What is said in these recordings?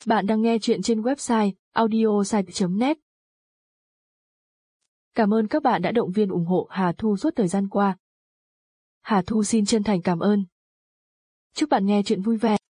Bạn đang nghe chuyện trên website audiosite.net. Cảm ơn các bạn đã động viên ủng hộ Hà Thu suốt thời gian qua. Hà Thu xin chân thành cảm ơn. Chúc bạn nghe chuyện vui vẻ.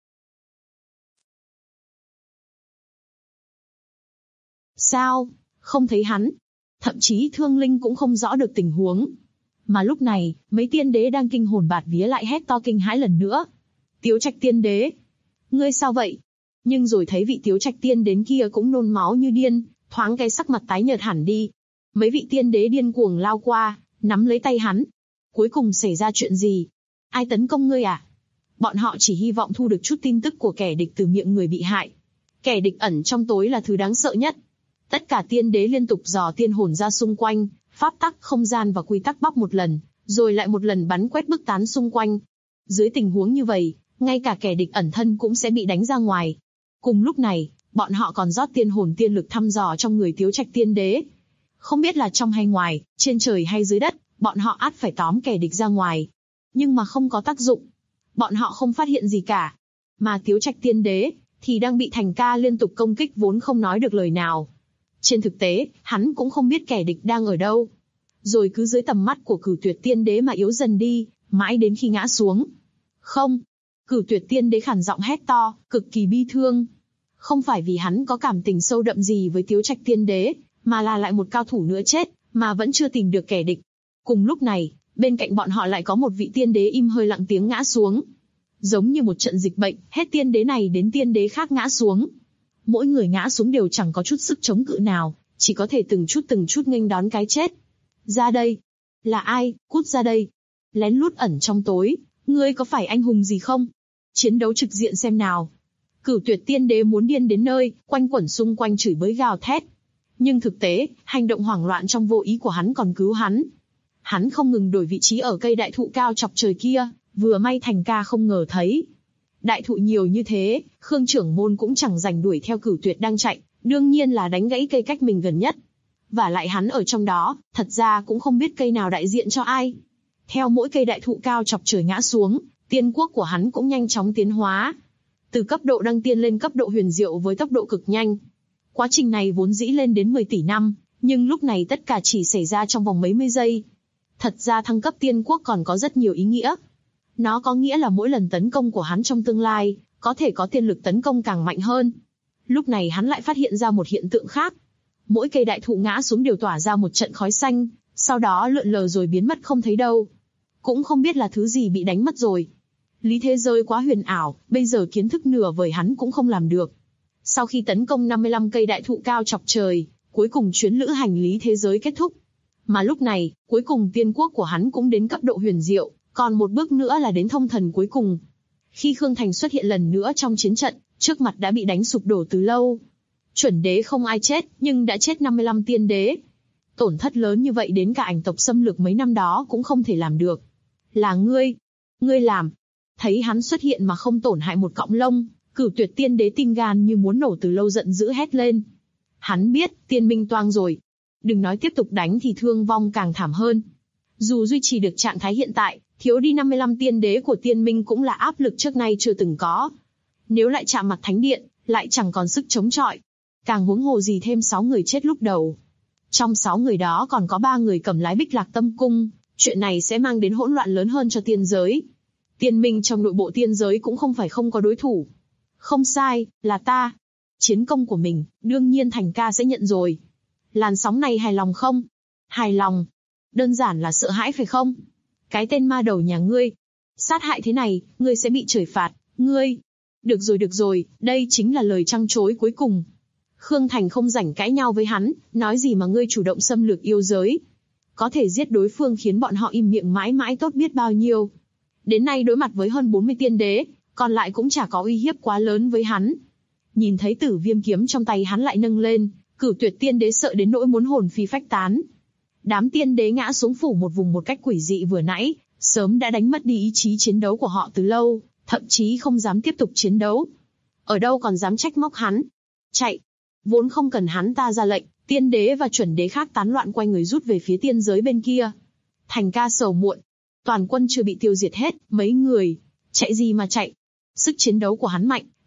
Sao? Không thấy hắn. Thậm chí Thương Linh cũng không rõ được tình huống. Mà lúc này, mấy tiên đế đang kinh hồn bạt vía lại hét to kinh hãi lần nữa. Tiếu Trạch tiên đế. Ngươi sao vậy? Nhưng rồi thấy vị Tiếu Trạch tiên đến kia cũng nôn máu như điên, thoáng cái sắc mặt tái nhợt hẳn đi. Mấy vị tiên đế điên cuồng lao qua, nắm lấy tay hắn. Cuối cùng xảy ra chuyện gì? Ai tấn công ngươi à? Bọn họ chỉ hy vọng thu được chút tin tức của kẻ địch từ miệng người bị hại. Kẻ địch ẩn trong tối là thứ đáng sợ nhất. Tất cả tiên đế liên tục dò tiên hồn ra xung quanh, pháp tắc, không gian và quy tắc bóc một lần, rồi lại một lần bắn quét bức tán xung quanh. Dưới tình huống như vậy, ngay cả kẻ địch ẩn thân cũng sẽ bị đánh ra ngoài. Cùng lúc này, bọn họ còn rót tiên hồn tiên lực thăm dò trong người Tiếu Trạch tiên đế. Không biết là trong hay ngoài, trên trời hay dưới đất, bọn họ ắt phải tóm kẻ địch ra ngoài. Nhưng mà không có tác dụng. Bọn họ không phát hiện gì cả. Mà Tiếu Trạch tiên đế thì đang bị Thành Ca liên tục công kích vốn không nói được lời nào. Trên thực tế, hắn cũng không biết kẻ địch đang ở đâu. Rồi cứ dưới tầm mắt của Cửu Tuyệt tiên đế mà yếu dần đi, mãi đến khi ngã xuống. Không! Cửu Tuyệt tiên đế khản giọng hét to, cực kỳ bi thương. Không phải vì hắn có cảm tình sâu đậm gì với Tiếu Trạch tiên đế, mà là lại một cao thủ nữa chết, mà vẫn chưa tìm được kẻ địch. Cùng lúc này, bên cạnh bọn họ lại có một vị tiên đế im hơi lặng tiếng ngã xuống. Giống như một trận dịch bệnh, hết tiên đế này đến tiên đế khác ngã xuống. Mỗi người ngã xuống đều chẳng có chút sức chống cự nào, chỉ có thể từng chút nghênh đón cái chết. Ra đây! Là ai? Cút ra đây! Lén lút ẩn trong tối, ngươi có phải anh hùng gì không? Chiến đấu trực diện xem nào! Cửu Tuyệt tiên đế muốn điên đến nơi, quanh quẩn xung quanh chửi bới gào thét. Nhưng thực tế, hành động hoảng loạn trong vô ý của hắn còn cứu hắn. Hắn không ngừng đổi vị trí ở cây đại thụ cao chọc trời kia, vừa may Thành Ca không ngờ thấy. Đại thụ nhiều như thế, Khương trưởng môn cũng chẳng rảnh đuổi theo Cửu Tuyệt đang chạy, đương nhiên là đánh gãy cây cách mình gần nhất. Và lại hắn ở trong đó, thật ra cũng không biết cây nào đại diện cho ai. Theo mỗi cây đại thụ cao chọc trời ngã xuống, tiên quốc của hắn cũng nhanh chóng tiến hóa. Từ cấp độ đăng tiên lên cấp độ huyền diệu với tốc độ cực nhanh. Quá trình này vốn dĩ lên đến 10 tỷ năm, nhưng lúc này tất cả chỉ xảy ra trong vòng mấy mươi giây. Thật ra thăng cấp tiên quốc còn có rất nhiều ý nghĩa. Nó có nghĩa là mỗi lần tấn công của hắn trong tương lai, có thể có tiên lực tấn công càng mạnh hơn. Lúc này hắn lại phát hiện ra một hiện tượng khác. Mỗi cây đại thụ ngã xuống đều tỏa ra một trận khói xanh, sau đó lượn lờ rồi biến mất không thấy đâu. Cũng không biết là thứ gì bị đánh mất rồi. Lý thế giới quá huyền ảo, bây giờ kiến thức nửa vời hắn cũng không làm được. Sau khi tấn công 55 cây đại thụ cao chọc trời, cuối cùng chuyến lữ hành lý thế giới kết thúc. Mà lúc này, cuối cùng tiên quốc của hắn cũng đến cấp độ huyền diệu, còn một bước nữa là đến thông thần cuối cùng. Khi Khương Thành xuất hiện lần nữa trong chiến trận, trước mặt đã bị đánh sụp đổ từ lâu. Chuẩn đế không ai chết, nhưng đã chết 55 tiên đế. Tổn thất lớn như vậy đến cả ảnh tộc xâm lược mấy năm đó cũng không thể làm được. Là ngươi! Ngươi làm! Thấy hắn xuất hiện mà không tổn hại một cọng lông, Cửu Tuyệt tiên đế tim gan như muốn nổ từ lâu giận dữ hét lên. Hắn biết, tiên minh toang rồi. Đừng nói tiếp tục đánh thì thương vong càng thảm hơn. Dù duy trì được trạng thái hiện tại, thiếu đi 55 tiên đế của tiên minh cũng là áp lực trước nay chưa từng có. Nếu lại chạm mặt thánh điện, lại chẳng còn sức chống chọi. Càng huống hồ gì thêm 6 người chết lúc đầu. Trong 6 người đó còn có 3 người cầm lái Bích Lạc Tâm Cung, chuyện này sẽ mang đến hỗn loạn lớn hơn cho tiên giới. Tiên minh trong nội bộ tiên giới cũng không phải không có đối thủ. Không sai, là ta. Chiến công của mình, đương nhiên Thành Ca sẽ nhận rồi. Làn sóng này hài lòng không? Hài lòng. Đơn giản là sợ hãi phải không? Cái tên ma đầu nhà ngươi. Sát hại thế này, ngươi sẽ bị trời phạt, ngươi. Được rồi, đây chính là lời trăng trối cuối cùng. Khương Thành không rảnh cãi nhau với hắn, nói gì mà ngươi chủ động xâm lược yêu giới. Có thể giết đối phương khiến bọn họ im miệng mãi mãi tốt biết bao nhiêu. Đến nay đối mặt với hơn 40 tiên đế, còn lại cũng chả có uy hiếp quá lớn với hắn. Nhìn thấy Tử Viêm kiếm trong tay hắn lại nâng lên, Cửu Tuyệt tiên đế sợ đến nỗi muốn hồn phi phách tán. Đám tiên đế ngã xuống phủ một vùng một cách quỷ dị vừa nãy, sớm đã đánh mất đi ý chí chiến đấu của họ từ lâu, thậm chí không dám tiếp tục chiến đấu. Ở đâu còn dám trách móc hắn. Chạy! Vốn không cần hắn ta ra lệnh, tiên đế và chuẩn đế khác tán loạn quay người rút về phía tiên giới bên kia. Thành Ca sầu muộn. Toàn quân chưa bị tiêu diệt hết, mấy người. Chạy gì mà chạy. Sức chiến đấu của hắn mạnh,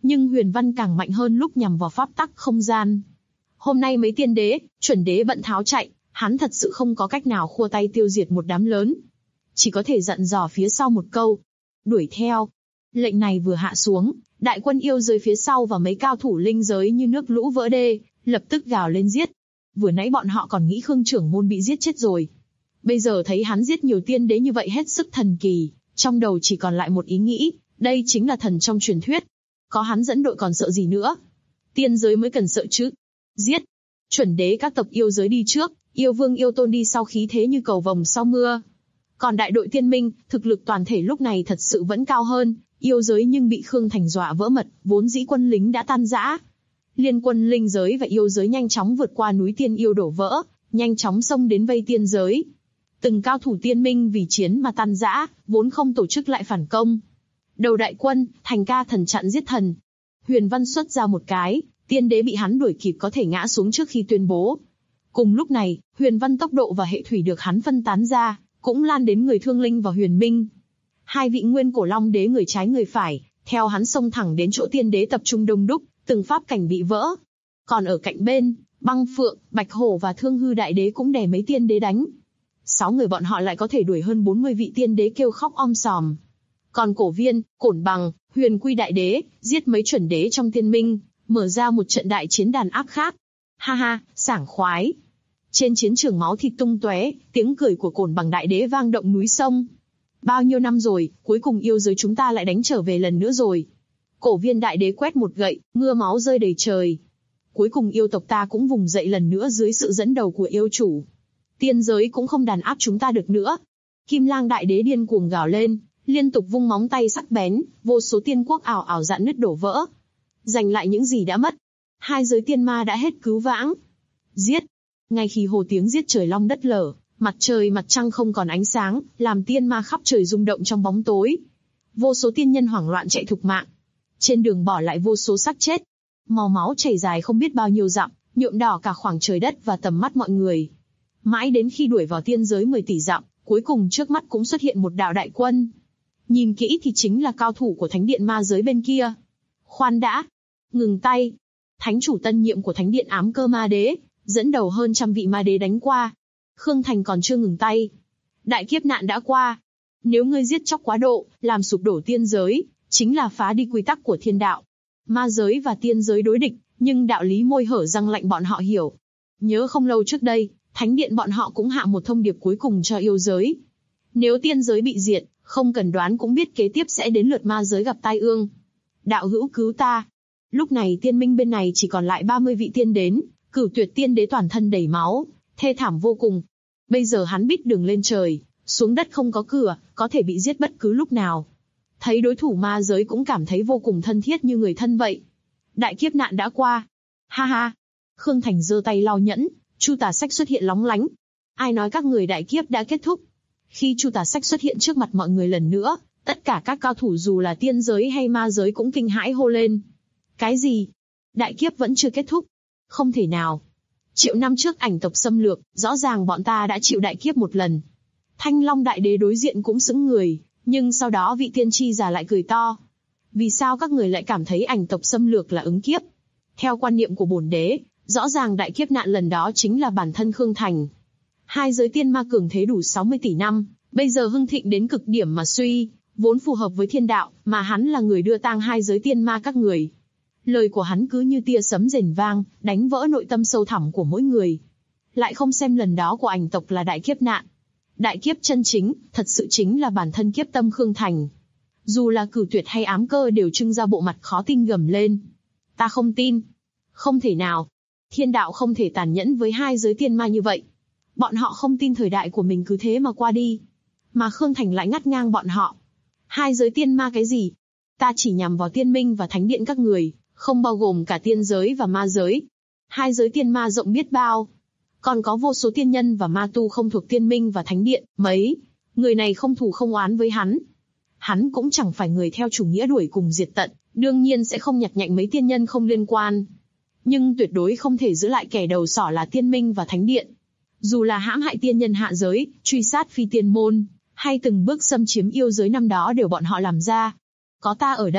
Nhưng huyền văn càng mạnh hơn lúc nhằm vào pháp tắc không gian. Hôm nay mấy tiên đế, chuẩn đế bận tháo chạy, hắn thật sự không có cách nào khua tay tiêu diệt một đám lớn. Chỉ có thể dặn dò phía sau một câu. Đuổi theo. Lệnh này vừa hạ xuống, đại quân yêu giới phía sau và mấy cao thủ linh giới như nước lũ vỡ đê, lập tức gào lên giết. Vừa nãy bọn họ còn nghĩ Khương trưởng môn bị giết chết rồi. Bây giờ thấy hắn giết nhiều tiên đế như vậy hết sức thần kỳ, trong đầu chỉ còn lại một ý nghĩ, đây chính là thần trong truyền thuyết. Có hắn dẫn đội còn sợ gì nữa? Tiên giới mới cần sợ chứ. Giết. Chuẩn đế các tộc yêu giới đi trước, yêu vương yêu tôn đi sau, khí thế như cầu vồng sau mưa. Còn đại đội tiên minh, thực lực toàn thể lúc này thật sự vẫn cao hơn, yêu giới nhưng bị Khương Thành dọa vỡ mật, vốn dĩ quân lính đã tan rã. Liên quân linh giới và yêu giới nhanh chóng vượt qua núi tiên yêu đổ vỡ, nhanh chóng xông đến vây tiên giới. Từng cao thủ tiên minh vì chiến mà tan rã, vốn không tổ chức lại phản công. Đầu đại quân, Thành ca thần chặn giết thần. Huyền văn xuất ra một cái, tiên đế bị hắn đuổi kịp có thể ngã xuống trước khi tuyên bố. Cùng lúc này, huyền văn tốc độ và hệ thủy được hắn phân tán ra, cũng lan đến người Thương Linh và Huyền Minh. Hai vị nguyên cổ long đế người trái người phải, theo hắn xông thẳng đến chỗ tiên đế tập trung đông đúc, từng pháp cảnh bị vỡ. Còn ở cạnh bên, Băng Phượng, Bạch Hổ và Thương Hư đại đế cũng đè mấy tiên đế đánh. 6 người bọn họ lại có thể đuổi hơn 40 vị tiên đế kêu khóc om sòm. Còn Cổ Viên, Cổn Bằng, Huyền Quy đại đế, giết mấy chuẩn đế trong tiên minh, mở ra một trận đại chiến đàn áp khác. Ha ha, sảng khoái. Trên chiến trường máu thịt tung tóe, tiếng cười của Cổn Bằng đại đế vang động núi sông. Bao nhiêu năm rồi, cuối cùng yêu giới chúng ta lại đánh trở về lần nữa rồi. Cổ Viên đại đế quét một gậy, mưa máu rơi đầy trời. Cuối cùng yêu tộc ta cũng vùng dậy lần nữa dưới sự dẫn đầu của yêu chủ. Tiên giới cũng không đàn áp chúng ta được nữa. Kim Lang đại đế điên cuồng gào lên, liên tục vung móng tay sắc bén, vô số tiên quốc ảo ảo rạn nứt đổ vỡ. Giành lại những gì đã mất. Hai giới tiên ma đã hết cứu vãng. Giết. Ngay khi hồ tiếng giết trời long đất lở, mặt trời mặt trăng không còn ánh sáng, làm tiên ma khắp trời rung động trong bóng tối. Vô số tiên nhân hoảng loạn chạy thục mạng. Trên đường bỏ lại vô số xác chết. Màu máu chảy dài không biết bao nhiêu dặm, nhuộm đỏ cả khoảng trời đất và tầm mắt mọi người. Mãi đến khi đuổi vào tiên giới 10 tỷ dặm, cuối cùng trước mắt cũng xuất hiện một đạo đại quân. Nhìn kỹ thì chính là cao thủ của thánh điện ma giới bên kia. Khoan đã. Ngừng tay. Thánh chủ tân nhiệm của thánh điện ám cơ ma đế, dẫn đầu hơn 100 vị ma đế đánh qua. Khương Thành còn chưa ngừng tay. Đại kiếp nạn đã qua. Nếu ngươi giết chóc quá độ, làm sụp đổ tiên giới, chính là phá đi quy tắc của thiên đạo. Ma giới và tiên giới đối địch, nhưng đạo lý môi hở răng lạnh bọn họ hiểu. Nhớ không lâu trước đây, thánh điện bọn họ cũng hạ một thông điệp cuối cùng cho yêu giới. Nếu tiên giới bị diệt, không cần đoán cũng biết kế tiếp sẽ đến lượt ma giới gặp tai ương. Đạo hữu cứu ta. Lúc này tiên minh bên này chỉ còn lại 30 vị tiên đến, Cửu Tuyệt tiên đế toàn thân đầy máu, thê thảm vô cùng. Bây giờ hắn biết đường lên trời, xuống đất không có cửa, có thể bị giết bất cứ lúc nào. Thấy đối thủ ma giới cũng cảm thấy vô cùng thân thiết như người thân vậy. Đại kiếp nạn đã qua. Ha ha. Khương Thành giơ tay lau nhẫn, Chu Tà Sách xuất hiện lóng lánh. Ai nói các người đại kiếp đã kết thúc? Khi Chu Tà Sách xuất hiện trước mặt mọi người lần nữa, tất cả các cao thủ dù là tiên giới hay ma giới cũng kinh hãi hô lên. Cái gì? Đại kiếp vẫn chưa kết thúc? Không thể nào. Triệu năm trước ảnh tộc xâm lược, rõ ràng bọn ta đã chịu đại kiếp một lần. Thanh Long đại đế đối diện cũng sững người, nhưng sau đó vị tiên tri già lại cười to. Vì sao các người lại cảm thấy ảnh tộc xâm lược là ứng kiếp? Theo quan niệm của bổn đế, rõ ràng đại kiếp nạn lần đó chính là bản thân Khương Thành. Hai giới tiên ma cường thế đủ 60 tỷ năm, bây giờ hưng thịnh đến cực điểm mà suy, vốn phù hợp với thiên đạo, mà hắn là người đưa tang hai giới tiên ma các người. Lời của hắn cứ như tia sấm rền vang, đánh vỡ nội tâm sâu thẳm của mỗi người. Lại không xem lần đó của ảnh tộc là đại kiếp nạn. Đại kiếp chân chính, thật sự chính là bản thân kiếp tâm Khương Thành. Dù là Cửu Tuyệt hay Ám Cơ đều trưng ra bộ mặt khó tin gầm lên. Ta không tin. Không thể nào. Thiên đạo không thể tàn nhẫn với hai giới tiên ma như vậy. Bọn họ không tin thời đại của mình cứ thế mà qua đi. Mà Khương Thành lại ngắt ngang bọn họ. Hai giới tiên ma cái gì? Ta chỉ nhằm vào tiên minh và thánh điện các người, không bao gồm cả tiên giới và ma giới. Hai giới tiên ma rộng biết bao. Còn có vô số tiên nhân và ma tu không thuộc tiên minh và thánh điện, mấy người này không thù không oán với hắn. Hắn cũng chẳng phải người theo chủ nghĩa đuổi cùng diệt tận, đương nhiên sẽ không nhặt nhạnh mấy tiên nhân không liên quan. Nhưng tuyệt đối không thể giữ lại kẻ đầu sỏ là tiên minh và thánh điện. Dù là hãm hại tiên nhân hạ giới, truy sát phi tiên môn, hay từng bước xâm chiếm yêu giới năm đó đều bọn họ làm ra. Có ta ở đây,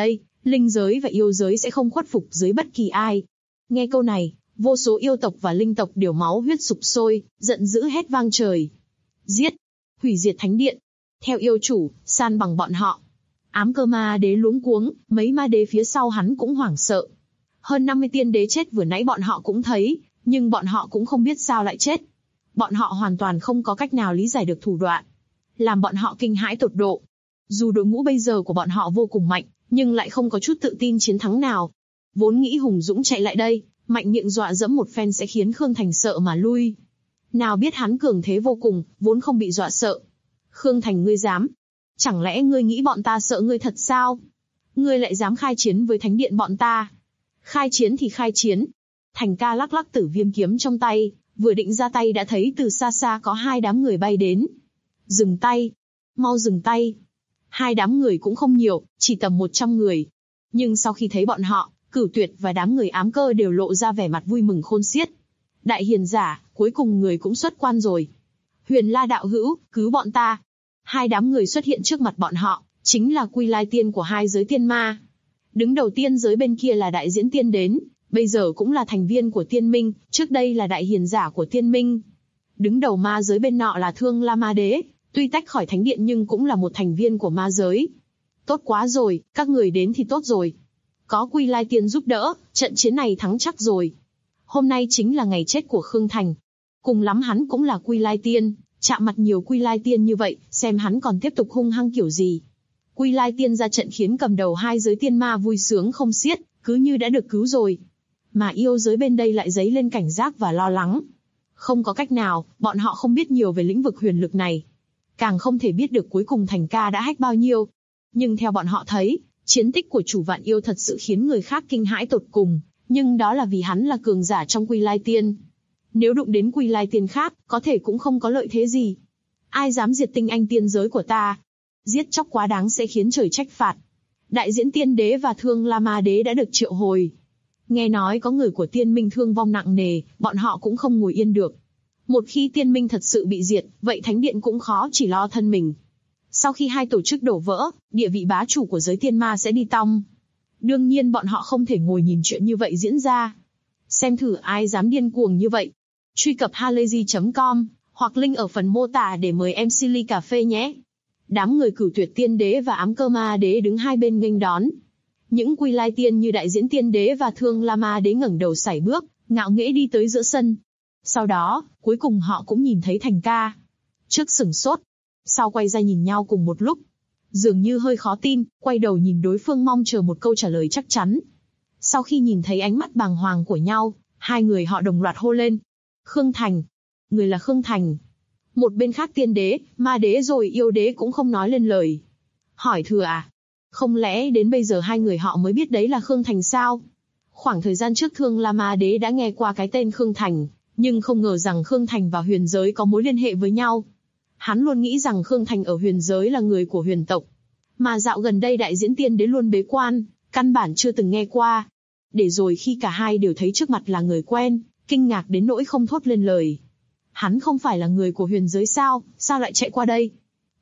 Linh giới và yêu giới sẽ không khuất phục dưới bất kỳ ai. Nghe câu này, vô số yêu tộc và linh tộc đều máu huyết sục sôi, giận dữ hét vang trời. Giết! Hủy diệt thánh điện! Theo yêu chủ, san bằng bọn họ. Ám Cơ Ma Đế luống cuống, mấy ma đế phía sau hắn cũng hoảng sợ. Hơn 50 tiên đế chết vừa nãy bọn họ cũng thấy, nhưng bọn họ cũng không biết sao lại chết. Bọn họ hoàn toàn không có cách nào lý giải được thủ đoạn, làm bọn họ kinh hãi tột độ. Dù đội ngũ bây giờ của bọn họ vô cùng mạnh, nhưng lại không có chút tự tin chiến thắng nào. Vốn nghĩ hùng dũng chạy lại đây, mạnh miệng dọa dẫm một phen sẽ khiến Khương Thành sợ mà lui. Nào biết hắn cường thế vô cùng, vốn không bị dọa sợ. Khương Thành, ngươi dám? Chẳng lẽ ngươi nghĩ bọn ta sợ ngươi thật sao? Ngươi lại dám khai chiến với thánh điện bọn ta? Khai chiến thì khai chiến. Thành ca lắc lắc Tử Viêm kiếm trong tay, vừa định ra tay đã thấy từ xa xa có hai đám người bay đến. Dừng tay! Mau dừng tay! Hai đám người cũng không nhiều, chỉ tầm 100 người. Nhưng sau khi thấy bọn họ, Cửu Tuyệt và đám người Ám Cơ đều lộ ra vẻ mặt vui mừng khôn xiết. Đại hiền giả, cuối cùng người cũng xuất quan rồi. Huyền La đạo hữu, cứu bọn ta! Hai đám người xuất hiện trước mặt bọn họ, chính là Quy Lai Tiên của hai giới tiên ma. Đứng đầu tiên giới bên kia là đại diễn tiên đến, bây giờ cũng là thành viên của tiên minh, trước đây là đại hiền giả của tiên minh. Đứng đầu ma giới bên nọ là Thương La Ma Đế, tuy tách khỏi thánh điện nhưng cũng là một thành viên của ma giới. Tốt quá rồi, các người đến thì tốt rồi. Có Quy Lai Tiên giúp đỡ, trận chiến này thắng chắc rồi. Hôm nay chính là ngày chết của Khương Thành. Cùng lắm hắn cũng là Quy Lai Tiên, chạm mặt nhiều Quy Lai Tiên như vậy, xem hắn còn tiếp tục hung hăng kiểu gì. Quy Lai Tiên ra trận khiến cầm đầu hai giới tiên ma vui sướng không xiết, cứ như đã được cứu rồi. Mà yêu giới bên đây lại dấy lên cảnh giác và lo lắng. Không có cách nào, bọn họ không biết nhiều về lĩnh vực huyền lực này. Càng không thể biết được cuối cùng Thành ca đã hack bao nhiêu. Nhưng theo bọn họ thấy, chiến tích của chủ vạn yêu thật sự khiến người khác kinh hãi tột cùng, nhưng đó là vì hắn là cường giả trong Quy Lai Tiên. Nếu đụng đến Quy Lai Tiên khác, có thể cũng không có lợi thế gì. Ai dám diệt tinh anh tiên giới của ta? Giết chóc quá đáng sẽ khiến trời trách phạt. Đại diễn tiên đế và Thương La Ma Đế đã được triệu hồi. Nghe nói có người của tiên minh thương vong nặng nề, bọn họ cũng không ngồi yên được. Một khi tiên minh thật sự bị diệt, vậy thánh điện cũng khó chỉ lo thân mình. Sau khi hai tổ chức đổ vỡ, địa vị bá chủ của giới tiên ma sẽ đi tong. Đương nhiên bọn họ không thể ngồi nhìn chuyện như vậy diễn ra. Xem thử ai dám điên cuồng như vậy. Truy cập halayzi.com, hoặc link ở phần mô tả để mời em Silly cà phê nhé. Đám người Cửu Tuyệt Tiên Đế và Ám Cơ Ma Đế đứng hai bên nghênh đón. Những Quy Lai Tiên như Đại Diễn Tiên Đế và Thương La Ma Đế ngẩng đầu sải bước, ngạo nghễ đi tới giữa sân. Sau đó, cuối cùng họ cũng nhìn thấy Thành ca. Trước sửng sốt, sau quay ra nhìn nhau cùng một lúc. Dường như hơi khó tin, quay đầu nhìn đối phương mong chờ một câu trả lời chắc chắn. Sau khi nhìn thấy ánh mắt bàng hoàng của nhau, hai người họ đồng loạt hô lên. Khương Thành! Người là Khương Thành! Một bên khác tiên đế, ma đế rồi yêu đế cũng không nói lên lời. Hỏi thừa à? Không lẽ đến bây giờ hai người họ mới biết đấy là Khương Thành sao? Khoảng thời gian trước Thương La Ma Đế đã nghe qua cái tên Khương Thành, nhưng không ngờ rằng Khương Thành và huyền giới có mối liên hệ với nhau. Hắn luôn nghĩ rằng Khương Thành ở huyền giới là người của huyền tộc. Mà dạo gần đây đại diễn tiên đế luôn bế quan, căn bản chưa từng nghe qua. Để rồi khi cả hai đều thấy trước mặt là người quen, kinh ngạc đến nỗi không thốt lên lời. Hắn không phải là người của huyền giới sao, sao lại chạy qua đây?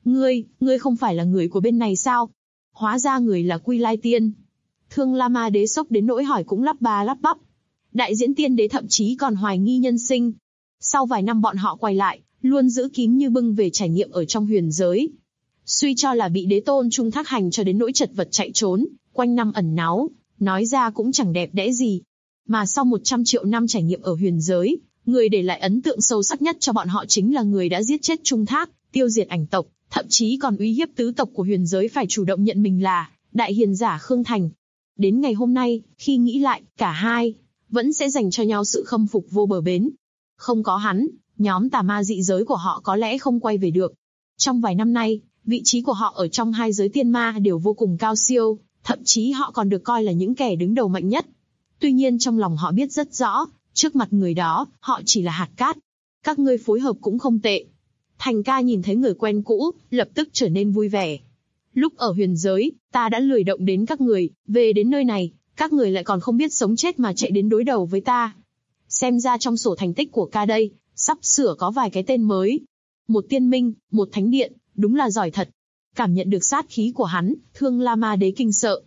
Ngươi không phải là người của bên này sao? Hóa ra người là Quy Lai Tiên. Thương La Ma Đế sốc đến nỗi hỏi cũng lắp ba lắp bắp. Đại diễn tiên đế thậm chí còn hoài nghi nhân sinh. Sau vài năm bọn họ quay lại, luôn giữ kín như bưng về trải nghiệm ở trong huyền giới. Suy cho là bị đế tôn trung thác hành cho đến nỗi chật vật chạy trốn, quanh năm ẩn náu, nói ra cũng chẳng đẹp đẽ gì. Mà sau 100 triệu năm trải nghiệm ở huyền giới, người để lại ấn tượng sâu sắc nhất cho bọn họ chính là người đã giết chết Trung Thác, tiêu diệt ảnh tộc, thậm chí còn uy hiếp tứ tộc của huyền giới phải chủ động nhận mình là đại hiền giả Khương Thành. Đến ngày hôm nay, khi nghĩ lại, cả hai vẫn sẽ dành cho nhau sự khâm phục vô bờ bến. Không có hắn, nhóm tà ma dị giới của họ có lẽ không quay về được. Trong vài năm nay, vị trí của họ ở trong hai giới tiên ma đều vô cùng cao siêu, thậm chí họ còn được coi là những kẻ đứng đầu mạnh nhất. Tuy nhiên trong lòng họ biết rất rõ, trước mặt người đó, họ chỉ là hạt cát. Các ngươi phối hợp cũng không tệ. Thành ca nhìn thấy người quen cũ, lập tức trở nên vui vẻ. Lúc ở huyền giới, ta đã lười động đến các người, về đến nơi này, các người lại còn không biết sống chết mà chạy đến đối đầu với ta. Xem ra trong sổ thành tích của ca đây, sắp sửa có vài cái tên mới. Một tiên minh, một thánh điện, đúng là giỏi thật. Cảm nhận được sát khí của hắn, Thương La Ma Đế kinh sợ.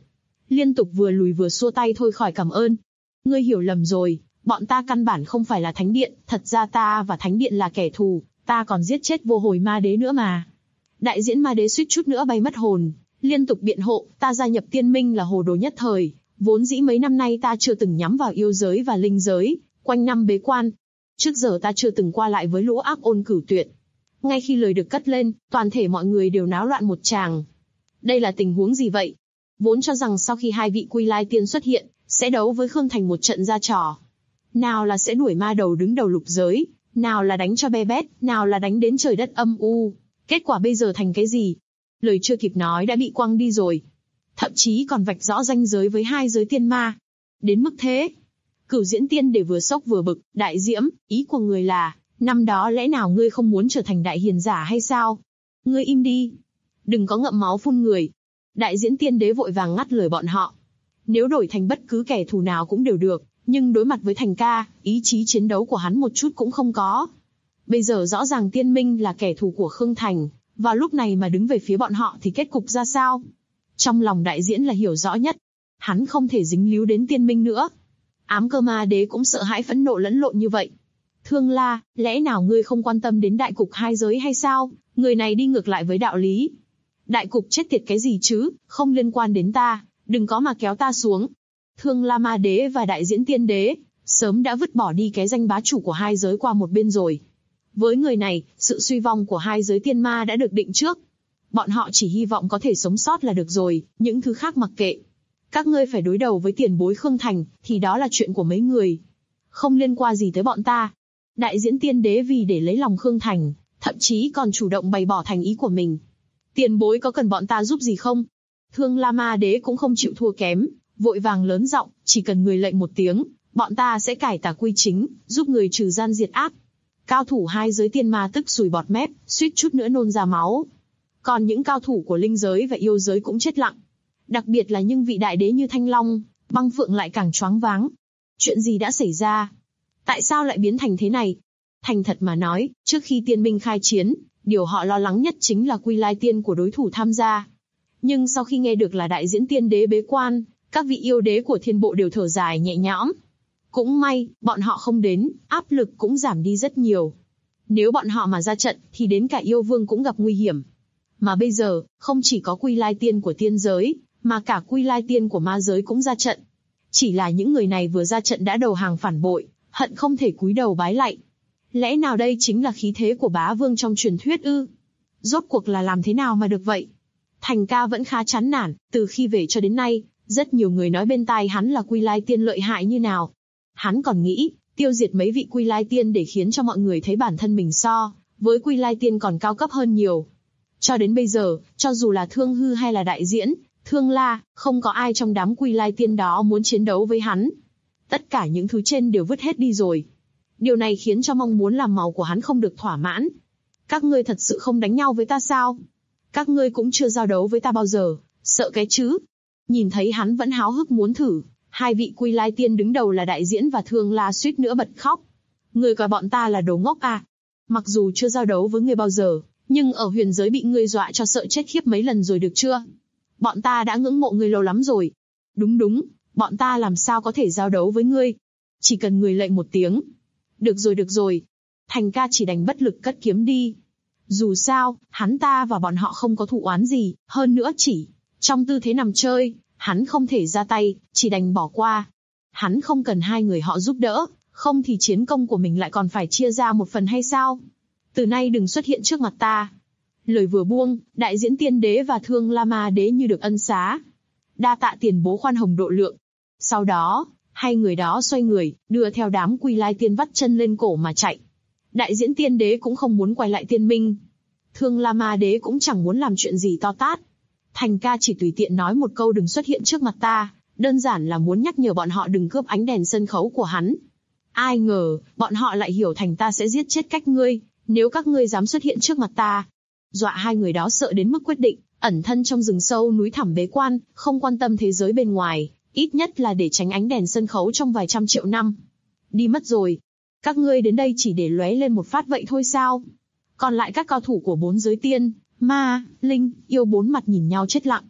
liên tục vừa lùi vừa xua tay thôi khỏi cảm ơn. Ngươi hiểu lầm rồi, bọn ta căn bản không phải là Thánh Điện, thật ra ta và Thánh Điện là kẻ thù, ta còn giết chết vô hồi ma đế nữa mà. Đại diễn ma đế suýt chút nữa bay mất hồn, liên tục biện hộ, ta gia nhập tiên minh là hồ đồ nhất thời, vốn dĩ mấy năm nay ta chưa từng nhắm vào yêu giới và linh giới, quanh năm bế quan. Trước giờ ta chưa từng qua lại với lũ ác ôn cửu tuyệt. Ngay khi lời được cất lên, toàn thể mọi người đều náo loạn một tràng. Đây là tình huống gì vậy? Vốn cho rằng sau khi hai vị Quy Lai Tiên xuất hiện, sẽ đấu với Khương Thành một trận ra trò. Nào là sẽ đuổi ma đầu đứng đầu lục giới, nào là đánh cho be bét, nào là đánh đến trời đất âm u. Kết quả bây giờ thành cái gì? Lời chưa kịp nói đã bị quăng đi rồi. Thậm chí còn vạch rõ ranh giới với hai giới tiên ma. Đến mức thế. Cửu Diễn Tiên để vừa sốc vừa bực, Đại Diễm, ý của người là, năm đó lẽ nào ngươi không muốn trở thành đại hiền giả hay sao? Ngươi im đi. Đừng có ngậm máu phun người. Đại Diễn Tiên đế vội vàng ngắt lời bọn họ. Nếu đổi thành bất cứ kẻ thù nào cũng đều được, nhưng đối mặt với Thành ca, ý chí chiến đấu của hắn một chút cũng không có. Bây giờ rõ ràng tiên minh là kẻ thù của Khương Thành, vào lúc này mà đứng về phía bọn họ thì kết cục ra sao? Trong lòng Đại Diễn là hiểu rõ nhất. Hắn không thể dính líu đến tiên minh nữa. Ám Cơ Ma Đế cũng sợ hãi phẫn nộ lẫn lộn như vậy. Thương La, lẽ nào ngươi không quan tâm đến đại cục hai giới hay sao? Người này đi ngược lại với đạo lý. Đại cục chết tiệt cái gì chứ, không liên quan đến ta, đừng có mà kéo ta xuống. Thương La Ma Đế và Đại Diễn Tiên Đế, sớm đã vứt bỏ đi cái danh bá chủ của hai giới qua một bên rồi. Với người này, sự suy vong của hai giới tiên ma đã được định trước. Bọn họ chỉ hy vọng có thể sống sót là được rồi, những thứ khác mặc kệ. Các ngươi phải đối đầu với tiền bối Khương Thành, thì đó là chuyện của mấy người. Không liên quan gì tới bọn ta. Đại Diễn Tiên Đế vì để lấy lòng Khương Thành, thậm chí còn chủ động bày bỏ thành ý của mình. Tiền bối có cần bọn ta giúp gì không? Thương La Ma Đế cũng không chịu thua kém, vội vàng lớn giọng, chỉ cần người lệnh một tiếng, bọn ta sẽ cải tà quy chính, giúp người trừ gian diệt ác. Cao thủ hai giới tiên ma tức sùi bọt mép, suýt chút nữa nôn ra máu. Còn những cao thủ của linh giới và yêu giới cũng chết lặng. Đặc biệt là những vị đại đế như Thanh Long, Băng Phượng lại càng choáng váng. Chuyện gì đã xảy ra? Tại sao lại biến thành thế này? Thành thật mà nói, trước khi tiên minh khai chiến, điều họ lo lắng nhất chính là Quy Lai Tiên của đối thủ tham gia. Nhưng sau khi nghe được là Đại Diễn Tiên Đế bế quan, các vị yêu đế của thiên bộ đều thở dài nhẹ nhõm. Cũng may, bọn họ không đến, áp lực cũng giảm đi rất nhiều. Nếu bọn họ mà ra trận, thì đến cả yêu vương cũng gặp nguy hiểm. Mà bây giờ, không chỉ có Quy Lai Tiên của tiên giới, mà cả Quy Lai Tiên của ma giới cũng ra trận. Chỉ là những người này vừa ra trận đã đầu hàng phản bội, hận không thể cúi đầu bái lạy. Lẽ nào đây chính là khí thế của bá vương trong truyền thuyết ư? Rốt cuộc là làm thế nào mà được vậy? Thành ca vẫn khá chán nản, từ khi về cho đến nay, rất nhiều người nói bên tai hắn là Quy Lai Tiên lợi hại như nào. Hắn còn nghĩ, tiêu diệt mấy vị Quy Lai Tiên để khiến cho mọi người thấy bản thân mình so với Quy Lai Tiên còn cao cấp hơn nhiều. Cho đến bây giờ, cho dù là Thương Hư hay là Đại Diễn, Thương La, không có ai trong đám Quy Lai Tiên đó muốn chiến đấu với hắn. Tất cả những thứ trên đều vứt hết đi rồi. Điều này khiến cho mong muốn làm màu của hắn không được thỏa mãn. Các ngươi thật sự không đánh nhau với ta sao? Các ngươi cũng chưa giao đấu với ta bao giờ, sợ cái chứ? Nhìn thấy hắn vẫn háo hức muốn thử, hai vị Quy Lai Tiên đứng đầu là Đại Diễn và Thương La suýt nữa bật khóc. Ngươi coi bọn ta là đồ ngốc à? Mặc dù chưa giao đấu với ngươi bao giờ, nhưng ở huyền giới bị ngươi dọa cho sợ chết khiếp mấy lần rồi được chưa? Bọn ta đã ngưỡng mộ ngươi lâu lắm rồi. Đúng, bọn ta làm sao có thể giao đấu với ngươi? Chỉ cần ngươi lệnh một tiếng. Được rồi. Thành ca chỉ đành bất lực cất kiếm đi. Dù sao, hắn ta và bọn họ không có thù oán gì, hơn nữa chỉ trong tư thế nằm chơi, hắn không thể ra tay, chỉ đành bỏ qua. Hắn không cần hai người họ giúp đỡ, không thì chiến công của mình lại còn phải chia ra một phần hay sao? Từ nay đừng xuất hiện trước mặt ta. Lời vừa buông, Đại Diễn Tiên Đế và Thương La Ma Đế như được ân xá. Đa tạ tiền bố khoan hồng độ lượng. Sau đó, hai người đó xoay người, đưa theo đám Quy Lai Tiên vắt chân lên cổ mà chạy. Đại Diễn Tiên Đế cũng không muốn quay lại tiên minh. Thương La Ma Đế cũng chẳng muốn làm chuyện gì to tát. Thành ca chỉ tùy tiện nói một câu đừng xuất hiện trước mặt ta, đơn giản là muốn nhắc nhở bọn họ đừng cướp ánh đèn sân khấu của hắn. Ai ngờ, bọn họ lại hiểu thành ta sẽ giết chết các ngươi, nếu các ngươi dám xuất hiện trước mặt ta. Dọa hai người đó sợ đến mức quyết định, ẩn thân trong rừng sâu núi thẳm bế quan, không quan tâm thế giới bên ngoài, ít nhất là để tránh ánh đèn sân khấu trong vài trăm triệu năm. Đi mất rồi. Các ngươi đến đây chỉ để lóe lên một phát vậy thôi sao? Còn lại các cao thủ của bốn giới tiên, ma, linh, yêu bốn mặt nhìn nhau chết lặng.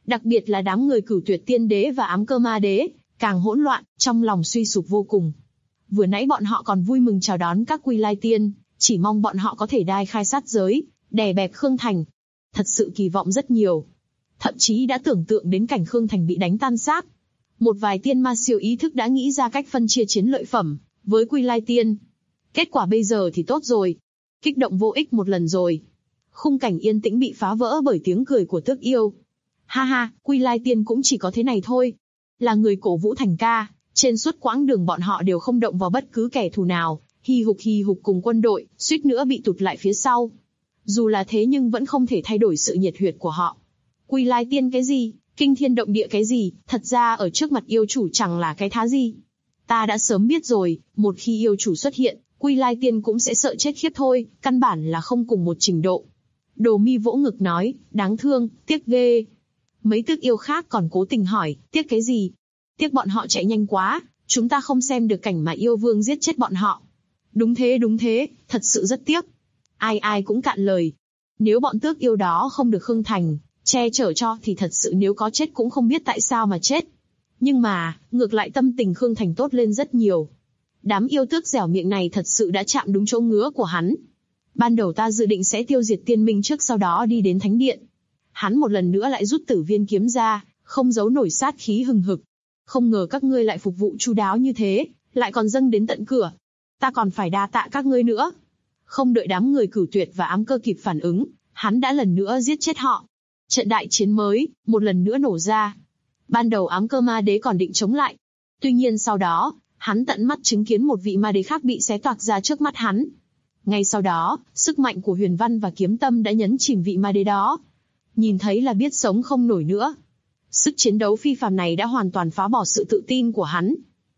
Đặc biệt là đám người Cửu Tuyệt Tiên Đế và Ám Cơ Ma Đế, càng hỗn loạn, trong lòng suy sụp vô cùng. Vừa nãy bọn họ còn vui mừng chào đón các Quy Lai Tiên, chỉ mong bọn họ có thể đai khai sát giới, đè bẹp Khương Thành. Thật sự kỳ vọng rất nhiều. Thậm chí đã tưởng tượng đến cảnh Khương Thành bị đánh tan xác. Một vài tiên ma siêu ý thức đã nghĩ ra cách phân chia chiến lợi phẩm với Quy Lai Tiên. Kết quả bây giờ thì tốt rồi. Kích động vô ích một lần rồi. Khung cảnh yên tĩnh bị phá vỡ bởi tiếng cười của Tước Yêu. Ha ha, Quy Lai Tiên cũng chỉ có thế này thôi. Là người cổ vũ Thành ca, trên suốt quãng đường bọn họ đều không động vào bất cứ kẻ thù nào, hì hục cùng quân đội, suýt nữa bị tụt lại phía sau. Dù là thế nhưng vẫn không thể thay đổi sự nhiệt huyết của họ. Quy Lai Tiên cái gì, kinh thiên động địa cái gì, thật ra ở trước mặt yêu chủ chẳng là cái thá gì. Ta đã sớm biết rồi, một khi yêu chủ xuất hiện, Quy Lai Tiên cũng sẽ sợ chết khiếp thôi, căn bản là không cùng một trình độ. Đồ Mi vỗ ngực nói, đáng thương, tiếc ghê. Mấy Tước Yêu khác còn cố tình hỏi, tiếc cái gì? Tiếc bọn họ chạy nhanh quá, chúng ta không xem được cảnh mà yêu vương giết chết bọn họ. Đúng thế, thật sự rất tiếc. Ai cũng cạn lời. Nếu bọn Tước Yêu đó không được Khương Thành che chở cho thì thật sự nếu có chết cũng không biết tại sao mà chết. Nhưng mà, ngược lại tâm tình Khương Thành tốt lên rất nhiều. Đám yêu tước dẻo miệng này thật sự đã chạm đúng chỗ ngứa của hắn. Ban đầu ta dự định sẽ tiêu diệt tiên minh trước sau đó đi đến thánh điện. Hắn một lần nữa lại rút Tử Viên kiếm ra, không giấu nổi sát khí hừng hực. Không ngờ các ngươi lại phục vụ chu đáo như thế, lại còn dâng đến tận cửa. Ta còn phải đa tạ các ngươi nữa. Không đợi đám người Cửu Tuyệt và Ám Cơ kịp phản ứng, hắn đã lần nữa giết chết họ. Trận đại chiến mới, một lần nữa nổ ra. Ban đầu Ám Cơ Ma Đế còn định chống lại. Tuy nhiên sau đó, hắn tận mắt chứng kiến một vị ma đế khác bị xé toạc ra trước mắt hắn. Ngay sau đó, sức mạnh của Huyền Văn và Kiếm Tâm đã nhấn chìm vị ma đế đó. Nhìn thấy là biết sống không nổi nữa. Sức chiến đấu phi phàm này đã hoàn toàn phá bỏ sự tự tin của hắn.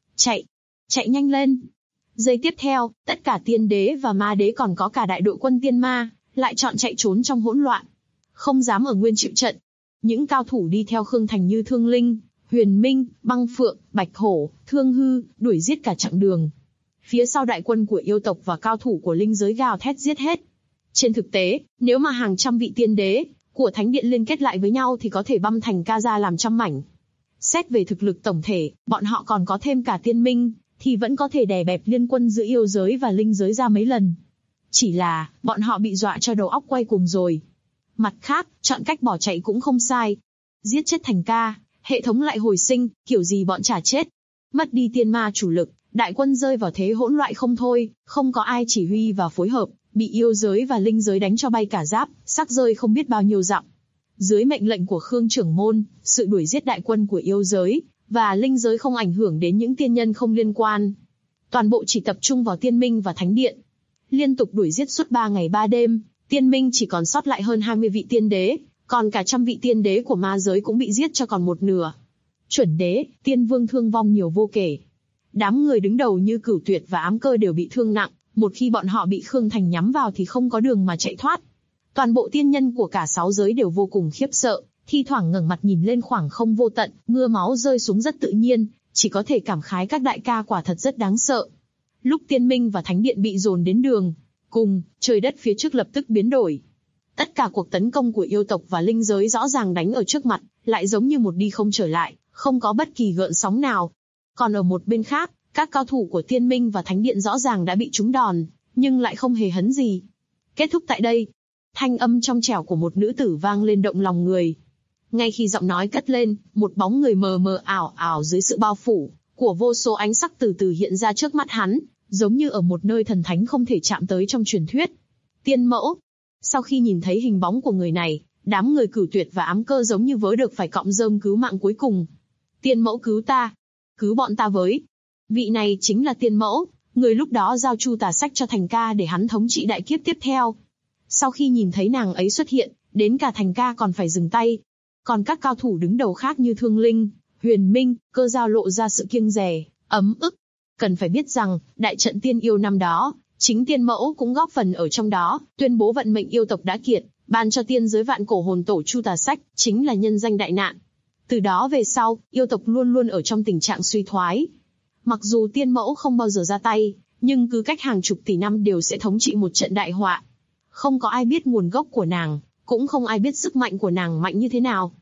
Chạy nhanh lên. Giây tiếp theo, tất cả tiên đế và ma đế còn có cả đại đội quân tiên ma, lại chọn chạy trốn trong hỗn loạn. Không dám ở nguyên chịu trận. Những cao thủ đi theo Khương Thành như Thương Linh, Huyền Minh, Băng Phượng, Bạch Hổ, Thương Hư, đuổi giết cả chặng đường. Phía sau đại quân của yêu tộc và cao thủ của linh giới gào thét giết hết. Trên thực tế, nếu mà hàng trăm vị tiên đế của Thánh Điện liên kết lại với nhau thì có thể băm Thành ca ra làm trăm mảnh. Xét về thực lực tổng thể, bọn họ còn có thêm cả tiên minh, thì vẫn có thể đè bẹp liên quân giữa yêu giới và linh giới ra mấy lần. Chỉ là, bọn họ bị dọa cho đầu óc quay cuồng rồi. Mặt khác, chọn cách bỏ chạy cũng không sai. Giết chết Thành ca, hệ thống lại hồi sinh, kiểu gì bọn chả chết. Mất đi tiên ma chủ lực, đại quân rơi vào thế hỗn loạn không thôi, không có ai chỉ huy và phối hợp, bị yêu giới và linh giới đánh cho bay cả giáp, xác rơi không biết bao nhiêu dặm. Dưới mệnh lệnh của Khương trưởng môn, sự đuổi giết đại quân của yêu giới và linh giới không ảnh hưởng đến những tiên nhân không liên quan. Toàn bộ chỉ tập trung vào tiên minh và thánh điện. Liên tục đuổi giết suốt 3 ngày 3 đêm, tiên minh chỉ còn sót lại hơn 20 vị tiên đế, còn cả trăm vị tiên đế của ma giới cũng bị giết cho còn một nửa. Chuẩn đế, tiên vương thương vong nhiều vô kể. Đám người đứng đầu như Cửu Tuyệt và Ám Cơ đều bị thương nặng, một khi bọn họ bị Khương Thành nhắm vào thì không có đường mà chạy thoát. Toàn bộ tiên nhân của cả 6 giới đều vô cùng khiếp sợ, thi thoảng ngẩng mặt nhìn lên khoảng không vô tận, mưa máu rơi xuống rất tự nhiên, chỉ có thể cảm khái các đại ca quả thật rất đáng sợ. Lúc tiên minh và thánh điện bị dồn đến đường cùng, trời đất phía trước lập tức biến đổi. Tất cả cuộc tấn công của yêu tộc và linh giới rõ ràng đánh ở trước mặt, lại giống như một đi không trở lại, không có bất kỳ gợn sóng nào. Còn ở một bên khác, các cao thủ của tiên minh và thánh điện rõ ràng đã bị trúng đòn, nhưng lại không hề hấn gì. Kết thúc tại đây. Thanh âm trong trẻo của một nữ tử vang lên động lòng người. Ngay khi giọng nói cất lên, một bóng người mờ mờ ảo ảo dưới sự bao phủ của vô số ánh sắc từ từ hiện ra trước mắt hắn, giống như ở một nơi thần thánh không thể chạm tới trong truyền thuyết. Tiên mẫu. Sau khi nhìn thấy hình bóng của người này, đám người Cửu Tuyệt và Ám Cơ giống như vớ được phải cọng rơm cứu mạng cuối cùng. Tiên mẫu cứu ta. Cứu bọn ta với. Vị này chính là tiên mẫu, người lúc đó giao Chu Tà Sách cho Thành ca để hắn thống trị đại kiếp tiếp theo. Sau khi nhìn thấy nàng ấy xuất hiện, đến cả Thành ca còn phải dừng tay. Còn các cao thủ đứng đầu khác như Thương Linh, Huyền Minh, Cơ Giao lộ ra sự kiêng dè, ấm ức. Cần phải biết rằng, đại trận tiên yêu năm đó, chính tiên mẫu cũng góp phần ở trong đó, tuyên bố vận mệnh yêu tộc đã kiệt, ban cho tiên giới vạn cổ hồn tổ Chu Tà Sách, chính là nhân danh đại nạn. Từ đó về sau, yêu tộc luôn luôn ở trong tình trạng suy thoái. Mặc dù tiên mẫu không bao giờ ra tay, nhưng cứ cách hàng chục tỷ năm đều sẽ thống trị một trận đại họa. Không có ai biết nguồn gốc của nàng, cũng không ai biết sức mạnh của nàng mạnh như thế nào.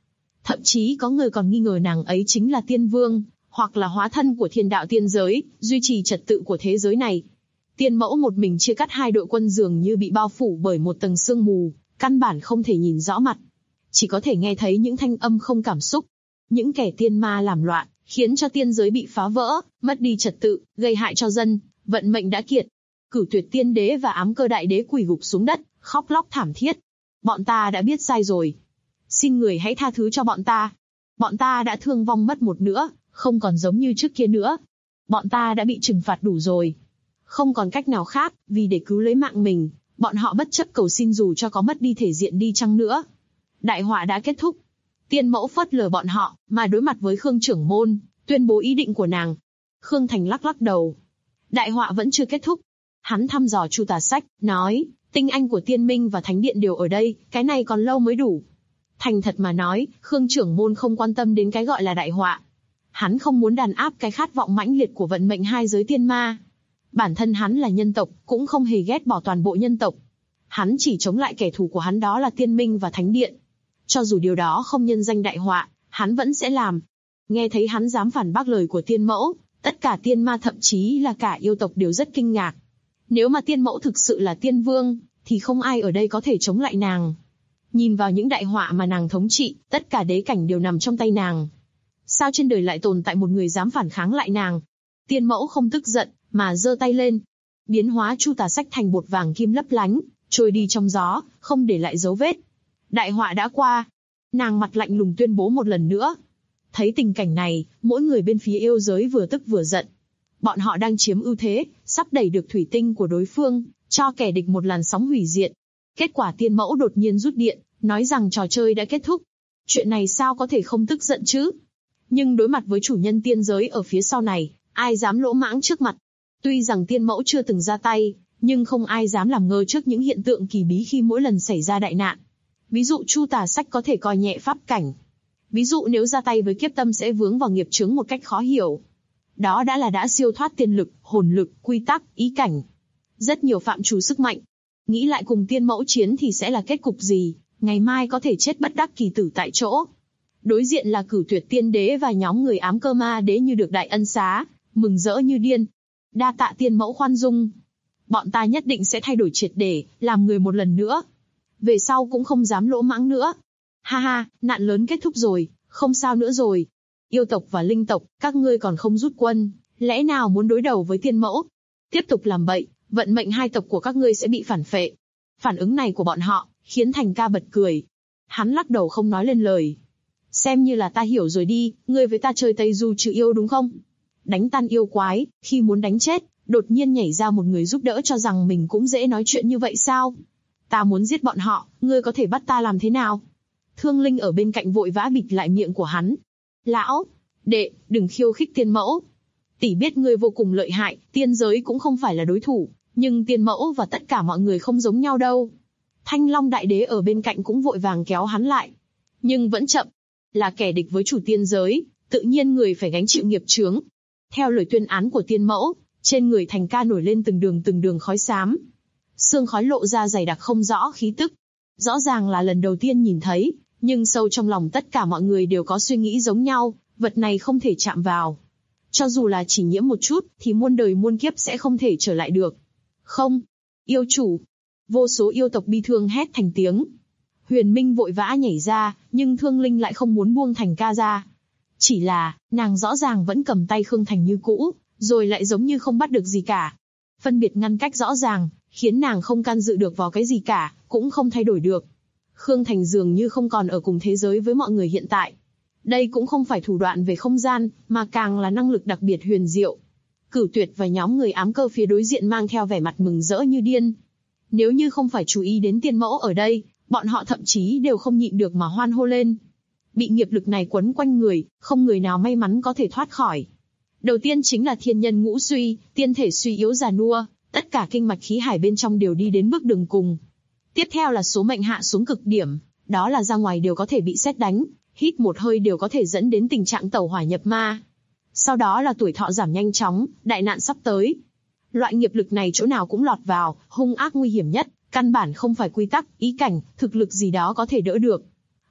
Thậm chí có người còn nghi ngờ nàng ấy chính là tiên vương, hoặc là hóa thân của thiên đạo tiên giới, duy trì trật tự của thế giới này. Tiên mẫu một mình chia cắt hai đội quân dường như bị bao phủ bởi một tầng sương mù, căn bản không thể nhìn rõ mặt. Chỉ có thể nghe thấy những thanh âm không cảm xúc. Những kẻ tiên ma làm loạn, khiến cho tiên giới bị phá vỡ, mất đi trật tự, gây hại cho dân, vận mệnh đã kiệt. Cửu Tuyệt Tiên Đế và Ám Cơ Đại Đế quỳ gục xuống đất, khóc lóc thảm thiết. Bọn ta đã biết sai rồi. Xin người hãy tha thứ cho bọn ta. Bọn ta đã thương vong mất một nữa, không còn giống như trước kia nữa. Bọn ta đã bị trừng phạt đủ rồi. Không còn cách nào khác, vì để cứu lấy mạng mình, bọn họ bất chấp cầu xin dù cho có mất đi thể diện đi chăng nữa. Đại họa đã kết thúc. Tiên mẫu phớt lờ bọn họ, mà đối mặt với Khương trưởng môn, tuyên bố ý định của nàng. Khương Thành lắc lắc đầu. Đại họa vẫn chưa kết thúc. Hắn thăm dò Chu Tà Sách, nói, tinh anh của Tiên Minh và Thánh Điện đều ở đây, cái này còn lâu mới đủ. Thành thật mà nói, Khương trưởng môn không quan tâm đến cái gọi là đại họa. Hắn không muốn đàn áp cái khát vọng mãnh liệt của vận mệnh hai giới tiên ma. Bản thân hắn là nhân tộc, cũng không hề ghét bỏ toàn bộ nhân tộc. Hắn chỉ chống lại kẻ thù của hắn, đó là Tiên Minh và Thánh Điện. Cho dù điều đó không nhân danh đại họa, hắn vẫn sẽ làm. Nghe thấy hắn dám phản bác lời của tiên mẫu, tất cả tiên ma thậm chí là cả yêu tộc đều rất kinh ngạc. Nếu mà tiên mẫu thực sự là tiên vương, thì không ai ở đây có thể chống lại nàng. Nhìn vào những đại họa mà nàng thống trị, tất cả đế cảnh đều nằm trong tay nàng. Sao trên đời lại tồn tại một người dám phản kháng lại nàng? Tiên mẫu không tức giận, mà giơ tay lên. Biến hóa Chu Tà Sách thành bột vàng kim lấp lánh, trôi đi trong gió, không để lại dấu vết. Đại họa đã qua. Nàng mặt lạnh lùng tuyên bố một lần nữa. Thấy tình cảnh này, mỗi người bên phía yêu giới vừa tức vừa giận. Bọn họ đang chiếm ưu thế, sắp đẩy được thủy tinh của đối phương, cho kẻ địch một làn sóng hủy diệt. Kết quả tiên mẫu đột nhiên rút điện, nói rằng trò chơi đã kết thúc. Chuyện này sao có thể không tức giận chứ? Nhưng đối mặt với chủ nhân tiên giới ở phía sau này, ai dám lỗ mãng trước mặt? Tuy rằng tiên mẫu chưa từng ra tay, nhưng không ai dám làm ngơ trước những hiện tượng kỳ bí khi mỗi lần xảy ra đại nạn. Ví dụ Chu Tà Sách có thể coi nhẹ pháp cảnh. Ví dụ nếu ra tay với kiếp tâm sẽ vướng vào nghiệp chướng một cách khó hiểu. Đó đã siêu thoát tiên lực, hồn lực, quy tắc, ý cảnh. Rất nhiều phạm trù sức mạnh. Nghĩ lại cùng tiên mẫu chiến thì sẽ là kết cục gì, ngày mai có thể chết bất đắc kỳ tử tại chỗ. Đối diện là Cửu Tuyệt Tiên Đế và nhóm người Ám Cơ Ma Đế như được đại ân xá, mừng rỡ như điên. Đa tạ tiên mẫu khoan dung. Bọn ta nhất định sẽ thay đổi triệt để, làm người một lần nữa. Về sau cũng không dám lỗ mãng nữa. Ha ha, nạn lớn kết thúc rồi, không sao nữa rồi. Yêu tộc và linh tộc, các ngươi còn không rút quân, lẽ nào muốn đối đầu với tiên mẫu? Tiếp tục làm bậy, vận mệnh hai tộc của các ngươi sẽ bị phản phệ. Phản ứng này của bọn họ, khiến Thành Ca bật cười. Hắn lắc đầu không nói lên lời. Xem như là ta hiểu rồi đi, ngươi với ta chơi Tây Du trừ yêu đúng không? Đánh tan yêu quái, khi muốn đánh chết, đột nhiên nhảy ra một người giúp đỡ cho rằng mình cũng dễ nói chuyện như vậy sao? Ta muốn giết bọn họ, ngươi có thể bắt ta làm thế nào? Thương Linh ở bên cạnh vội vã bịt lại miệng của hắn. Lão, đệ, đừng khiêu khích tiên mẫu. Tỷ biết ngươi vô cùng lợi hại, tiên giới cũng không phải là đối thủ, nhưng tiên mẫu và tất cả mọi người không giống nhau đâu. Thanh Long Đại Đế ở bên cạnh cũng vội vàng kéo hắn lại. Nhưng vẫn chậm. Là kẻ địch với chủ tiên giới, tự nhiên người phải gánh chịu nghiệp chướng. Theo lời tuyên án của tiên mẫu, trên người Thành Ca nổi lên từng đường khói xám. Sương khói lộ ra dày đặc không rõ khí tức. Rõ ràng là lần đầu tiên nhìn thấy, nhưng sâu trong lòng tất cả mọi người đều có suy nghĩ giống nhau, vật này không thể chạm vào. Cho dù là chỉ nhiễm một chút, thì muôn đời muôn kiếp sẽ không thể trở lại được. Không, yêu chủ. Vô số yêu tộc bi thương hét thành tiếng. Huyền Minh vội vã nhảy ra, nhưng Thương Linh lại không muốn buông Thành Ca ra. Chỉ là, nàng rõ ràng vẫn cầm tay Khương Thành như cũ, rồi lại giống như không bắt được gì cả. Phân biệt ngăn cách rõ ràng, khiến nàng không can dự được vào cái gì cả, cũng không thay đổi được. Khương Thành dường như không còn ở cùng thế giới với mọi người hiện tại. Đây cũng không phải thủ đoạn về không gian, mà càng là năng lực đặc biệt huyền diệu. Cửu Tuyệt và nhóm người Ám Cơ phía đối diện mang theo vẻ mặt mừng rỡ như điên. Nếu như không phải chú ý đến tiên mẫu ở đây, bọn họ thậm chí đều không nhịn được mà hoan hô lên. Bị nghiệp lực này quấn quanh người, không người nào may mắn có thể thoát khỏi. Đầu tiên chính là thiên nhân ngũ suy, tiên thể suy yếu già nua, tất cả kinh mạch khí hải bên trong đều đi đến bước đường cùng. Tiếp theo là số mệnh hạ xuống cực điểm, đó là ra ngoài đều có thể bị sét đánh, hít một hơi đều có thể dẫn đến tình trạng tẩu hỏa nhập ma. Sau đó là tuổi thọ giảm nhanh chóng, đại nạn sắp tới. Loại nghiệp lực này chỗ nào cũng lọt vào, hung ác nguy hiểm nhất, căn bản không phải quy tắc, ý cảnh, thực lực gì đó có thể đỡ được.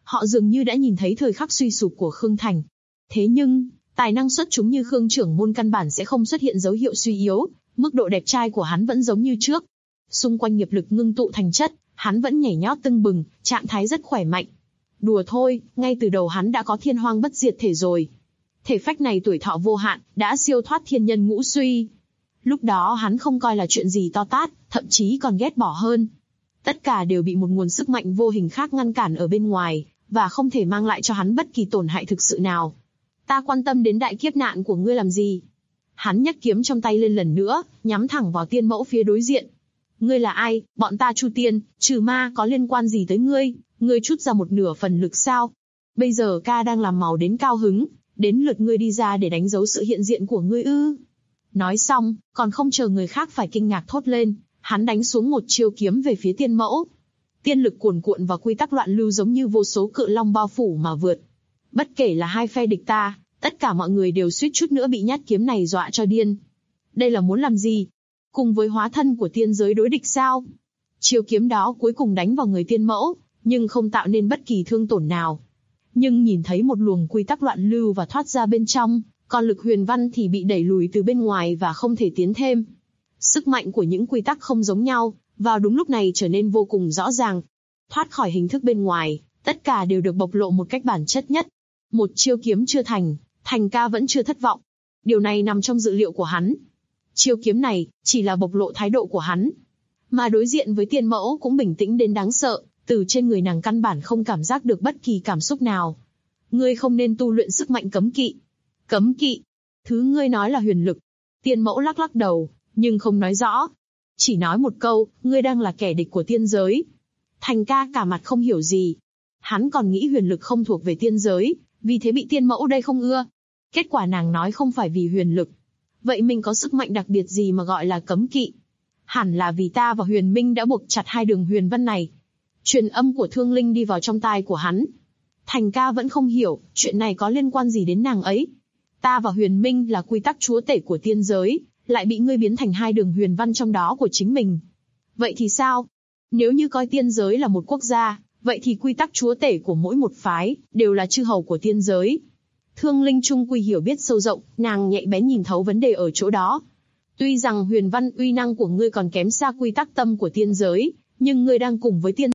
Họ dường như đã nhìn thấy thời khắc suy sụp của Khương Thành. Thế nhưng, tài năng xuất chúng như Khương trưởng môn căn bản sẽ không xuất hiện dấu hiệu suy yếu, mức độ đẹp trai của hắn vẫn giống như trước. Xung quanh nghiệp lực ngưng tụ thành chất, hắn vẫn nhảy nhót tưng bừng, trạng thái rất khỏe mạnh. Đùa thôi, ngay từ đầu hắn đã có thiên hoang bất diệt thể rồi. Thể phách này tuổi thọ vô hạn, đã siêu thoát thiên nhân ngũ suy. Lúc đó hắn không coi là chuyện gì to tát, thậm chí còn ghét bỏ hơn. Tất cả đều bị một nguồn sức mạnh vô hình khác ngăn cản ở bên ngoài, và không thể mang lại cho hắn bất kỳ tổn hại thực sự nào. Ta quan tâm đến đại kiếp nạn của ngươi làm gì? Hắn nhấc kiếm trong tay lên lần nữa, nhắm thẳng vào tiên mẫu phía đối diện. Ngươi là ai? Bọn ta Chu Tiên, trừ ma có liên quan gì tới ngươi? Ngươi trút ra một nửa phần lực sao? Bây giờ ca đang làm màu đến cao hứng, đến lượt ngươi đi ra để đánh dấu sự hiện diện của ngươi ư? Nói xong, còn không chờ người khác phải kinh ngạc thốt lên, hắn đánh xuống một chiêu kiếm về phía tiên mẫu. Tiên lực cuồn cuộn và quy tắc loạn lưu giống như vô số cự long bao phủ mà vượt. Bất kể là hai phe địch ta, tất cả mọi người đều suýt chút nữa bị nhát kiếm này dọa cho điên. Đây là muốn làm gì? Cùng với hóa thân của tiên giới đối địch sao? Chiêu kiếm đó cuối cùng đánh vào người tiên mẫu, nhưng không tạo nên bất kỳ thương tổn nào. Nhưng nhìn thấy một luồng quy tắc loạn lưu và thoát ra bên trong, còn lực huyền văn thì bị đẩy lùi từ bên ngoài và không thể tiến thêm. Sức mạnh của những quy tắc không giống nhau, vào đúng lúc này trở nên vô cùng rõ ràng. Thoát khỏi hình thức bên ngoài, tất cả đều được bộc lộ một cách bản chất nhất. Một chiêu kiếm chưa thành, Thành ca vẫn chưa thất vọng. Điều này nằm trong dự liệu của hắn. Chiêu kiếm này chỉ là bộc lộ thái độ của hắn. Mà đối diện với tiên mẫu cũng bình tĩnh đến đáng sợ, từ trên người nàng căn bản không cảm giác được bất kỳ cảm xúc nào. Ngươi không nên tu luyện sức mạnh cấm kỵ. Cấm kỵ? Thứ ngươi nói là huyền lực. Tiên mẫu lắc lắc đầu, nhưng không nói rõ. Chỉ nói một câu, ngươi đang là kẻ địch của tiên giới. Thành ca cả mặt không hiểu gì. Hắn còn nghĩ huyền lực không thuộc về tiên giới, vì thế bị tiên mẫu đây không ưa. Kết quả nàng nói không phải vì huyền lực. Vậy mình có sức mạnh đặc biệt gì mà gọi là cấm kỵ? Hẳn là vì ta và Huyền Minh đã buộc chặt hai đường huyền văn này. Truyền âm của Thương Linh đi vào trong tai của hắn. Thành ca vẫn không hiểu, chuyện này có liên quan gì đến nàng ấy. Ta và Huyền Minh là quy tắc chúa tể của tiên giới, lại bị ngươi biến thành hai đường huyền văn trong đó của chính mình. Vậy thì sao? Nếu như coi tiên giới là một quốc gia, vậy thì quy tắc chúa tể của mỗi một phái, đều là chư hầu của tiên giới. Thương Linh trung quy hiểu biết sâu rộng, nàng nhạy bén nhìn thấu vấn đề ở chỗ đó. Tuy rằng huyền văn uy năng của ngươi còn kém xa quy tắc tâm của tiên giới, nhưng ngươi đang cùng với tiên.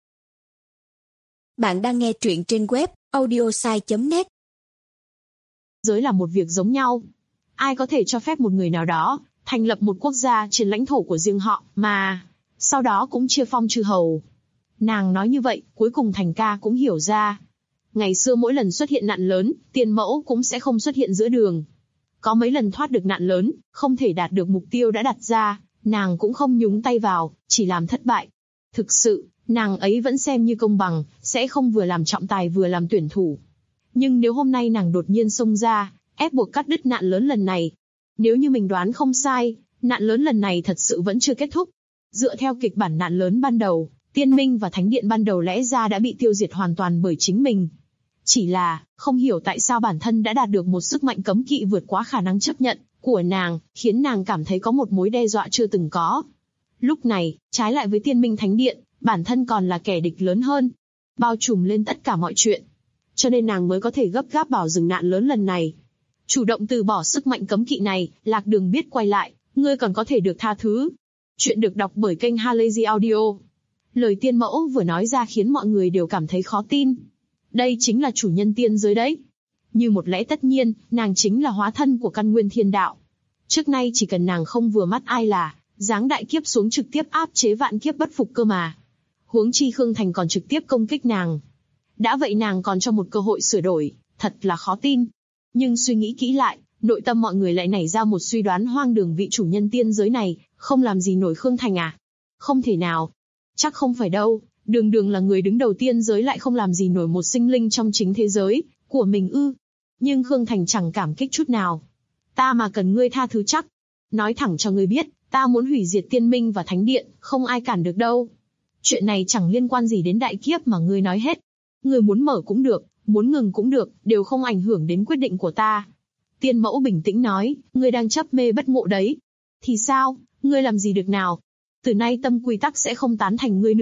Bạn đang nghe truyện trên web audiosai.net. Giới là một việc giống nhau. Ai có thể cho phép một người nào đó thành lập một quốc gia trên lãnh thổ của riêng họ, mà sau đó cũng chia phong chư hầu. Nàng nói như vậy, cuối cùng Thành ca cũng hiểu ra. Ngày xưa mỗi lần xuất hiện nạn lớn, tiên mẫu cũng sẽ không xuất hiện giữa đường. Có mấy lần thoát được nạn lớn, không thể đạt được mục tiêu đã đặt ra, nàng cũng không nhúng tay vào, chỉ làm thất bại. Thực sự, nàng ấy vẫn xem như công bằng, sẽ không vừa làm trọng tài vừa làm tuyển thủ. Nhưng nếu hôm nay nàng đột nhiên xông ra, ép buộc cắt đứt nạn lớn lần này. Nếu như mình đoán không sai, nạn lớn lần này thật sự vẫn chưa kết thúc. Dựa theo kịch bản nạn lớn ban đầu, Tiên Minh và Thánh Điện ban đầu lẽ ra đã bị tiêu diệt hoàn toàn bởi chính mình. Chỉ là, không hiểu tại sao bản thân đã đạt được một sức mạnh cấm kỵ vượt quá khả năng chấp nhận của nàng, khiến nàng cảm thấy có một mối đe dọa chưa từng có. Lúc này, trái lại với Tiên Minh Thánh Điện, bản thân còn là kẻ địch lớn hơn, bao trùm lên tất cả mọi chuyện. Cho nên nàng mới có thể gấp gáp bảo dừng nạn lớn lần này. Chủ động từ bỏ sức mạnh cấm kỵ này, lạc đường biết quay lại, ngươi còn có thể được tha thứ. Chuyện được đọc bởi kênh Halazy Audio. Lời tiên mẫu vừa nói ra khiến mọi người đều cảm thấy khó tin. Đây chính là chủ nhân tiên giới đấy. Như một lẽ tất nhiên, nàng chính là hóa thân của căn nguyên thiên đạo. Trước nay chỉ cần nàng không vừa mắt ai là, giáng đại kiếp xuống trực tiếp áp chế vạn kiếp bất phục cơ mà. Huống chi Khương Thành còn trực tiếp công kích nàng. Đã vậy nàng còn cho một cơ hội sửa đổi, thật là khó tin. Nhưng suy nghĩ kỹ lại, nội tâm mọi người lại nảy ra một suy đoán hoang đường, vị chủ nhân tiên giới này, không làm gì nổi Khương Thành à? Không thể nào. Chắc không phải đâu, đường đường là người đứng đầu tiên giới lại không làm gì nổi một sinh linh trong chính thế giới của mình ư? Nhưng Khương Thành chẳng cảm kích chút nào. Ta mà cần ngươi tha thứ chắc. Nói thẳng cho ngươi biết, ta muốn hủy diệt Tiên Minh và Thánh Điện, không ai cản được đâu. Chuyện này chẳng liên quan gì đến đại kiếp mà ngươi nói hết. Ngươi muốn mở cũng được, muốn ngừng cũng được, đều không ảnh hưởng đến quyết định của ta. Tiên mẫu bình tĩnh nói, ngươi đang chấp mê bất ngộ đấy. Thì sao, ngươi làm gì được nào? Từ nay tâm quy tắc sẽ không tán thành ngươi nữa,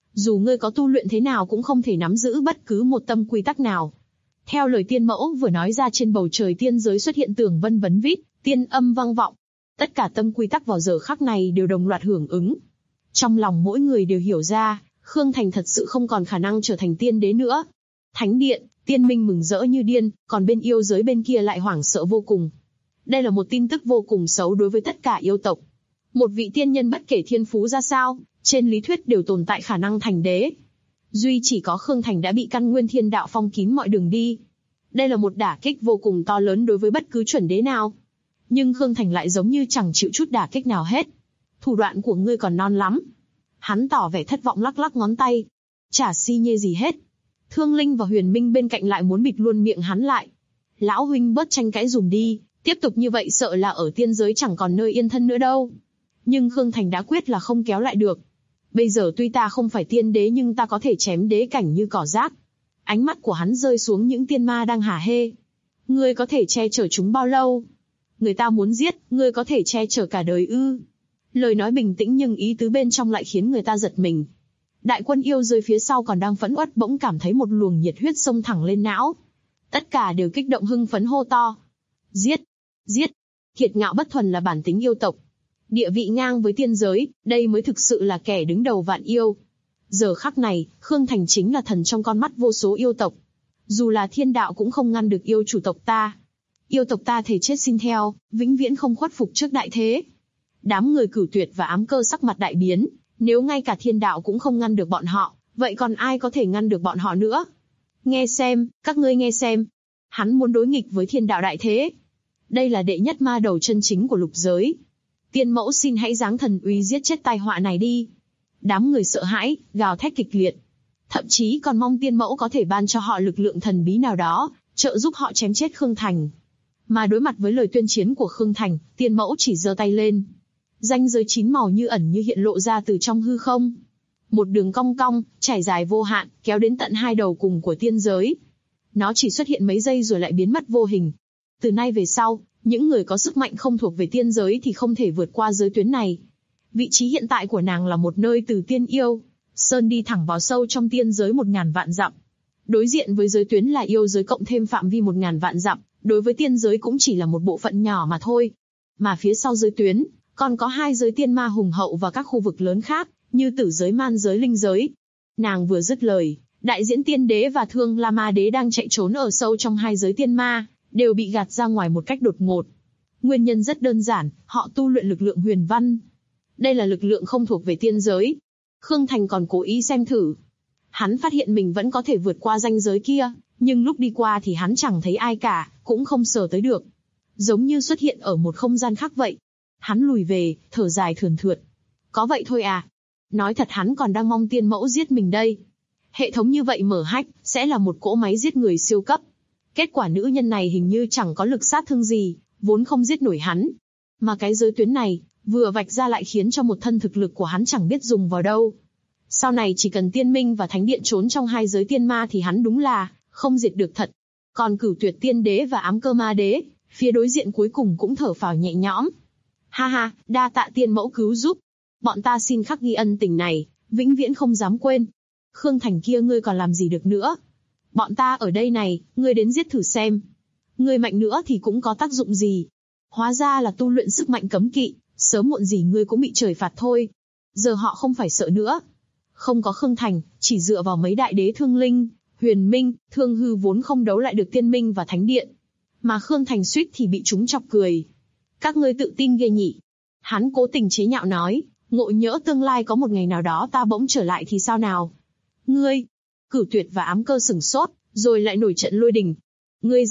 Dù ngươi có tu luyện thế nào cũng không thể nắm giữ bất cứ một tâm quy tắc nào. Theo lời tiên mẫu vừa nói ra, trên bầu trời tiên giới xuất hiện tường vân vấn vít, tiên âm vang vọng. Tất cả tâm quy tắc vào giờ khắc này đều đồng loạt hưởng ứng. Trong lòng mỗi người đều hiểu ra, Khương Thành thật sự không còn khả năng trở thành tiên đế nữa. Thánh điện, tiên minh mừng rỡ như điên, còn bên yêu giới bên kia lại hoảng sợ vô cùng. Đây là một tin tức vô cùng xấu đối với tất cả yêu tộc. Một vị tiên nhân bất kể thiên phú ra sao, trên lý thuyết đều tồn tại khả năng thành đế. Duy chỉ có Khương Thành đã bị căn nguyên thiên đạo phong kín mọi đường đi. Đây là một đả kích vô cùng to lớn đối với bất cứ chuẩn đế nào. Nhưng Khương Thành lại giống như chẳng chịu chút đả kích nào hết. Thủ đoạn của ngươi còn non lắm. Hắn tỏ vẻ thất vọng lắc lắc ngón tay. Chả si nhê gì hết. Thương Linh và Huyền Minh bên cạnh lại muốn bịt luôn miệng hắn lại. Lão huynh bớt tranh cãi dùm đi, tiếp tục như vậy sợ là ở tiên giới chẳng còn nơi yên thân nữa đâu. Nhưng Khương Thành đã quyết là không kéo lại được. Bây giờ tuy ta không phải tiên đế nhưng ta có thể chém đế cảnh như cỏ rác. Ánh mắt của hắn rơi xuống những tiên ma đang hả hê. Ngươi có thể che chở chúng bao lâu? Người ta muốn giết, ngươi có thể che chở cả đời ư? Lời nói bình tĩnh nhưng ý tứ bên trong lại khiến người ta giật mình. Đại quân yêu giới phía sau còn đang phẫn uất bỗng cảm thấy một luồng nhiệt huyết xông thẳng lên não. Tất cả đều kích động hưng phấn hô to. Giết! Giết! Kiệt ngạo bất thuần là bản tính yêu tộc. Địa vị ngang với tiên giới, đây mới thực sự là kẻ đứng đầu vạn yêu. Giờ khắc này, Khương Thành chính là thần trong con mắt vô số yêu tộc. Dù là thiên đạo cũng không ngăn được yêu chủ tộc ta. Yêu tộc ta thề chết xin theo, vĩnh viễn không khuất phục trước đại thế. Đám người Cửu Tuyệt và Ám Cơ sắc mặt đại biến, nếu ngay cả thiên đạo cũng không ngăn được bọn họ, vậy còn ai có thể ngăn được bọn họ nữa? Nghe xem, các ngươi nghe xem. Hắn muốn đối nghịch với thiên đạo đại thế. Đây là đệ nhất ma đầu chân chính của lục giới. Tiên mẫu xin hãy giáng thần uy giết chết tai họa này đi. Đám người sợ hãi, gào thét kịch liệt. Thậm chí còn mong tiên mẫu có thể ban cho họ lực lượng thần bí nào đó, trợ giúp họ chém chết Khương Thành. Mà đối mặt với lời tuyên chiến của Khương Thành, tiên mẫu chỉ giơ tay lên. Ranh giới 9 màu như ẩn như hiện lộ ra từ trong hư không. Một đường cong cong, trải dài vô hạn, kéo đến tận hai đầu cùng của tiên giới. Nó chỉ xuất hiện mấy giây rồi lại biến mất vô hình. Từ nay về sau, những người có sức mạnh không thuộc về tiên giới thì không thể vượt qua giới tuyến này. Vị trí hiện tại của nàng là một nơi từ tiên yêu sơn đi thẳng vào sâu trong tiên giới 1000 vạn dặm. Đối diện với giới tuyến là yêu giới cộng thêm phạm vi 1000 vạn dặm, đối với tiên giới cũng chỉ là một bộ phận nhỏ mà thôi. Mà phía sau giới tuyến, còn có hai giới tiên ma hùng hậu và các khu vực lớn khác, như tử giới, man giới, linh giới. Nàng vừa dứt lời, đại diễn tiên đế và Thương La Ma đế đang chạy trốn ở sâu trong hai giới tiên ma, đều bị gạt ra ngoài một cách đột ngột. Nguyên nhân rất đơn giản, họ tu luyện lực lượng huyền văn. Đây là lực lượng không thuộc về tiên giới. Khương Thành còn cố ý xem thử. Hắn phát hiện mình vẫn có thể vượt qua ranh giới kia, nhưng lúc đi qua thì hắn chẳng thấy ai cả, cũng không sờ tới được. Giống như xuất hiện ở một không gian khác vậy. Hắn lùi về, thở dài thườn thượt. Có vậy thôi à? Nói thật hắn còn đang mong tiên mẫu giết mình đây. Hệ thống như vậy mở hách, sẽ là một cỗ máy giết người siêu cấp. Kết quả nữ nhân này hình như chẳng có lực sát thương gì, vốn không giết nổi hắn. Mà cái giới tuyến này, vừa vạch ra lại khiến cho một thân thực lực của hắn chẳng biết dùng vào đâu. Sau này chỉ cần tiên minh và thánh điện trốn trong hai giới tiên ma thì hắn đúng là không diệt được thật. Còn Cửu Tuyệt tiên đế và Ám Cơ ma đế, phía đối diện cuối cùng cũng thở phào nhẹ nhõm. Ha ha, đa tạ tiên mẫu cứu giúp. Bọn ta xin khắc ghi ân tình này, vĩnh viễn không dám quên. Khương Thành kia ngươi còn làm gì được nữa? Bọn ta ở đây này, ngươi đến giết thử xem. Ngươi mạnh nữa thì cũng có tác dụng gì? Hóa ra là tu luyện sức mạnh cấm kỵ, sớm muộn gì ngươi cũng bị trời phạt thôi. Giờ họ không phải sợ nữa. Không có Khương Thành, chỉ dựa vào mấy đại đế Thương Linh, Huyền Minh, Thương Hư vốn không đấu lại được tiên minh và thánh điện. Mà Khương Thành suýt thì bị chúng chọc cười. Các ngươi tự tin ghê nhỉ? Hắn cố tình chế nhạo nói, ngộ nhỡ tương lai có một ngày nào đó ta bỗng trở lại thì sao nào? Ngươi, Cửu Tuyệt và Ám Cơ sửng sốt, rồi lại nổi trận lôi đình. Ngươi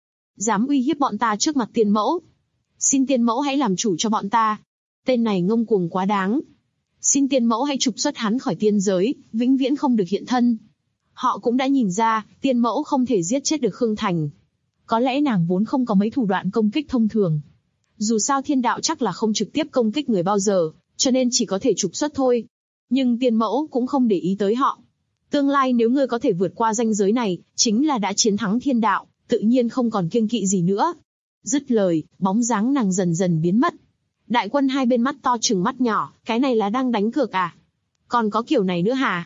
dám uy hiếp bọn ta trước mặt tiên mẫu? Xin tiên mẫu hãy làm chủ cho bọn ta. Tên này ngông cuồng quá đáng. Xin tiên mẫu hãy trục xuất hắn khỏi tiên giới, vĩnh viễn không được hiện thân. Họ cũng đã nhìn ra, tiên mẫu không thể giết chết được Khương Thành. Có lẽ nàng vốn không có mấy thủ đoạn công kích thông thường. Dù sao thiên đạo chắc là không trực tiếp công kích người bao giờ, cho nên chỉ có thể trục xuất thôi. Nhưng tiên mẫu cũng không để ý tới họ. Tương lai nếu ngươi có thể vượt qua ranh giới này, chính là đã chiến thắng thiên đạo, tự nhiên không còn kiêng kỵ gì nữa. Dứt lời, bóng dáng nàng dần dần biến mất. Đại quân hai bên mắt to trừng mắt nhỏ, cái này là đang đánh cược à? Còn có kiểu này nữa hả?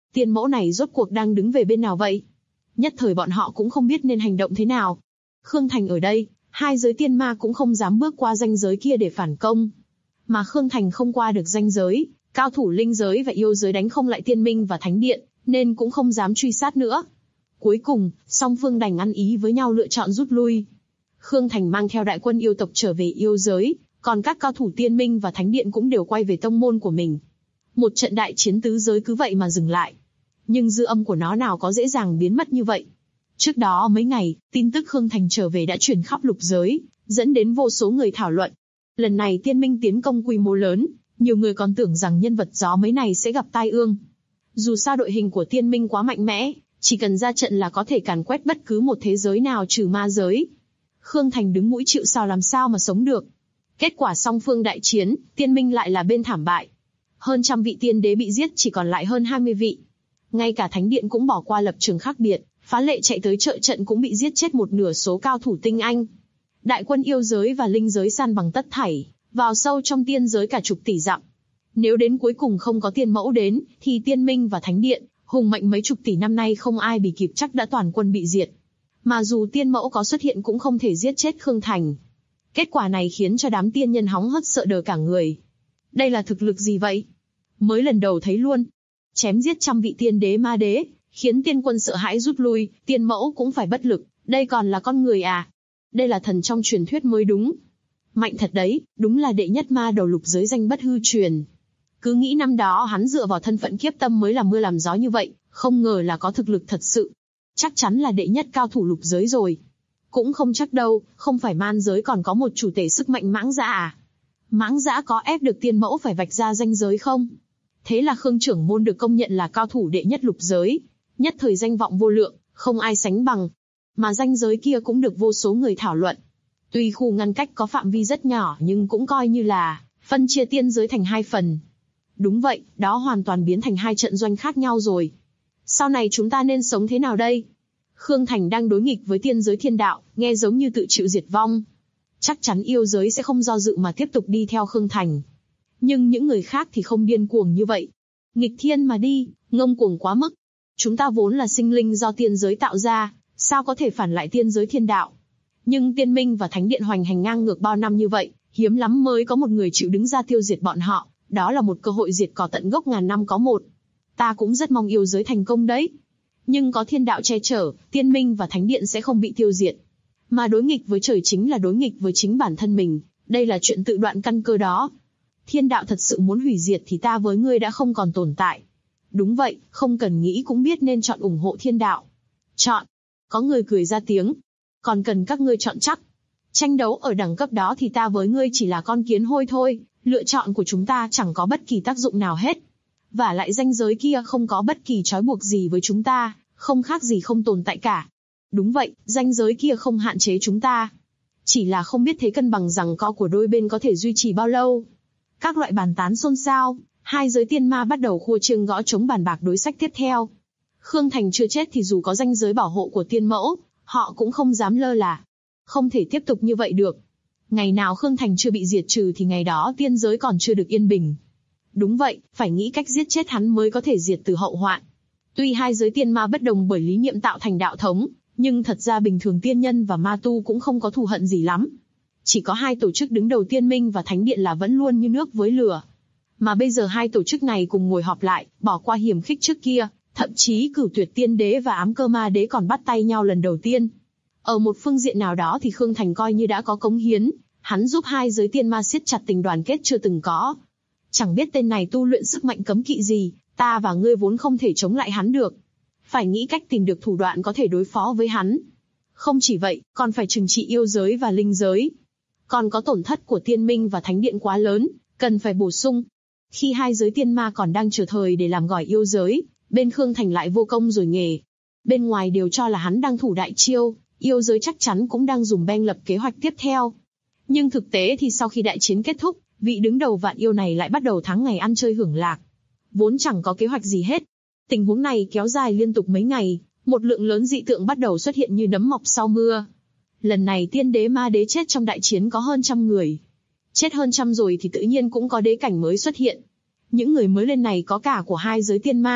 Tiên mẫu này rốt cuộc đang đứng về bên nào vậy? Nhất thời bọn họ cũng không biết nên hành động thế nào. Khương Thành ở đây, hai giới tiên ma cũng không dám bước qua ranh giới kia để phản công. Mà Khương Thành không qua được ranh giới, cao thủ linh giới và yêu giới đánh không lại tiên minh và thánh điện, nên cũng không dám truy sát nữa. Cuối cùng, song phương đành ăn ý với nhau lựa chọn rút lui. Khương Thành mang theo đại quân yêu tộc trở về yêu giới, còn các cao thủ tiên minh và thánh điện cũng đều quay về tông môn của mình. Một trận đại chiến tứ giới cứ vậy mà dừng lại. Nhưng dư âm của nó nào có dễ dàng biến mất như vậy. Trước đó mấy ngày, tin tức Khương Thành trở về đã truyền khắp lục giới, dẫn đến vô số người thảo luận. Lần này tiên minh tiến công quy mô lớn, nhiều người còn tưởng rằng nhân vật gió mấy này sẽ gặp tai ương. Dù sao đội hình của tiên minh quá mạnh mẽ, chỉ cần ra trận là có thể càn quét bất cứ một thế giới nào trừ ma giới. Khương Thành đứng mũi chịu sào làm sao mà sống được. Kết quả song phương đại chiến, tiên minh lại là bên thảm bại. Hơn trăm vị tiên đế bị giết, chỉ còn lại hơn 20 vị. Ngay cả thánh điện cũng bỏ qua lập trường khác biệt, phá lệ chạy tới trợ trận cũng bị giết chết một nửa số cao thủ tinh anh. Đại quân yêu giới và linh giới san bằng tất thảy, vào sâu trong tiên giới cả chục tỷ dặm. Nếu đến cuối cùng không có tiên mẫu đến, thì tiên minh và thánh điện, hùng mạnh mấy chục tỷ năm nay không ai bị kịp chắc đã toàn quân bị diệt. Mà dù tiên mẫu có xuất hiện cũng không thể giết chết Khương Thành. Kết quả này khiến cho đám tiên nhân hóng hớt sợ đờ cả người. Đây là thực lực gì vậy? Mới lần đầu thấy luôn. Chém giết trăm vị tiên đế ma đế, khiến tiên quân sợ hãi rút lui, tiên mẫu cũng phải bất lực, đây còn là con người à? Đây là thần trong truyền thuyết mới đúng. Mạnh thật đấy, đúng là đệ nhất ma đầu lục giới danh bất hư truyền. Cứ nghĩ năm đó hắn dựa vào thân phận kiếp tâm mới làm mưa làm gió như vậy, không ngờ là có thực lực thật sự. Chắc chắn là đệ nhất cao thủ lục giới rồi. Cũng không chắc đâu, không phải man giới còn có một chủ tể sức mạnh mãng dã à? Mãng dã có ép được tiên mẫu phải vạch ra ranh giới không? Thế là Khương trưởng môn được công nhận là cao thủ đệ nhất lục giới. Nhất thời danh vọng vô lượng, không ai sánh bằng. Mà ranh giới kia cũng được vô số người thảo luận. Tuy khu ngăn cách có phạm vi rất nhỏ nhưng cũng coi như là phân chia tiên giới thành hai phần. Đúng vậy, đó hoàn toàn biến thành hai trận doanh khác nhau rồi. Sau này chúng ta nên sống thế nào đây? Khương Thành đang đối nghịch với tiên giới thiên đạo, nghe giống như tự chịu diệt vong. Chắc chắn yêu giới sẽ không do dự mà tiếp tục đi theo Khương Thành. Nhưng những người khác thì không điên cuồng như vậy. Nghịch thiên mà đi, ngông cuồng quá mức. Chúng ta vốn là sinh linh do tiên giới tạo ra, sao có thể phản lại tiên giới thiên đạo? Nhưng tiên minh và thánh điện hoành hành ngang ngược bao năm như vậy, hiếm lắm mới có một người chịu đứng ra tiêu diệt bọn họ. Đó là một cơ hội diệt cỏ tận gốc ngàn năm có một. Ta cũng rất mong yêu giới thành công đấy. Nhưng có thiên đạo che chở, tiên minh và thánh điện sẽ không bị tiêu diệt. Mà đối nghịch với trời chính là đối nghịch với chính bản thân mình, đây là chuyện tự đoạn căn cơ đó. Thiên đạo thật sự muốn hủy diệt thì ta với ngươi đã không còn tồn tại. Đúng vậy, không cần nghĩ cũng biết nên chọn ủng hộ thiên đạo. Chọn. Có người cười ra tiếng. Còn cần các ngươi chọn chắc. Tranh đấu ở đẳng cấp đó thì ta với ngươi chỉ là con kiến hôi thôi, lựa chọn của chúng ta chẳng có bất kỳ tác dụng nào hết. Và lại ranh giới kia không có bất kỳ trói buộc gì với chúng ta, không khác gì không tồn tại cả. Đúng vậy, ranh giới kia không hạn chế chúng ta. Chỉ là không biết thế cân bằng giằng co của đôi bên có thể duy trì bao lâu. Các loại bàn tán xôn xao, hai giới tiên ma bắt đầu khua chiêng gõ trống bàn bạc đối sách tiếp theo. Khương Thành chưa chết thì dù có ranh giới bảo hộ của tiên mẫu, họ cũng không dám lơ là. Không thể tiếp tục như vậy được. Ngày nào Khương Thành chưa bị diệt trừ thì ngày đó tiên giới còn chưa được yên bình. Đúng vậy, phải nghĩ cách giết chết hắn mới có thể diệt từ hậu hoạn. Tuy hai giới tiên ma bất đồng bởi lý niệm tạo thành đạo thống, nhưng thật ra bình thường tiên nhân và ma tu cũng không có thù hận gì lắm. Chỉ có hai tổ chức đứng đầu tiên minh và thánh điện là vẫn luôn như nước với lửa. Mà bây giờ hai tổ chức này cùng ngồi họp lại, bỏ qua hiềm khích trước kia, thậm chí Cửu Tuyệt Tiên Đế và Ám Cơ Ma Đế còn bắt tay nhau lần đầu tiên. Ở một phương diện nào đó thì Khương Thành coi như đã có cống hiến, hắn giúp hai giới tiên ma siết chặt tình đoàn kết chưa từng có. Chẳng biết tên này tu luyện sức mạnh cấm kỵ gì, ta và ngươi vốn không thể chống lại hắn được. Phải nghĩ cách tìm được thủ đoạn có thể đối phó với hắn. Không chỉ vậy, còn phải trừng trị yêu giới và linh giới. Còn có tổn thất của tiên minh và thánh điện quá lớn, cần phải bổ sung. Khi hai giới tiên ma còn đang chờ thời để làm gỏi yêu giới, bên Khương Thành lại vô công rồi nghề. Bên ngoài đều cho là hắn đang thủ đại chiêu, yêu giới chắc chắn cũng đang dùng beng lập kế hoạch tiếp theo. Nhưng thực tế thì sau khi đại chiến kết thúc, vị đứng đầu vạn yêu này lại bắt đầu tháng ngày ăn chơi hưởng lạc. Vốn chẳng có kế hoạch gì hết. Tình huống này kéo dài liên tục mấy ngày, một lượng lớn dị tượng bắt đầu xuất hiện như nấm mọc sau mưa. Lần này tiên đế ma đế chết trong đại chiến có hơn 100 người. Chết hơn 100 rồi thì tự nhiên cũng có đế cảnh mới xuất hiện. Những người mới lên này có cả của hai giới tiên ma,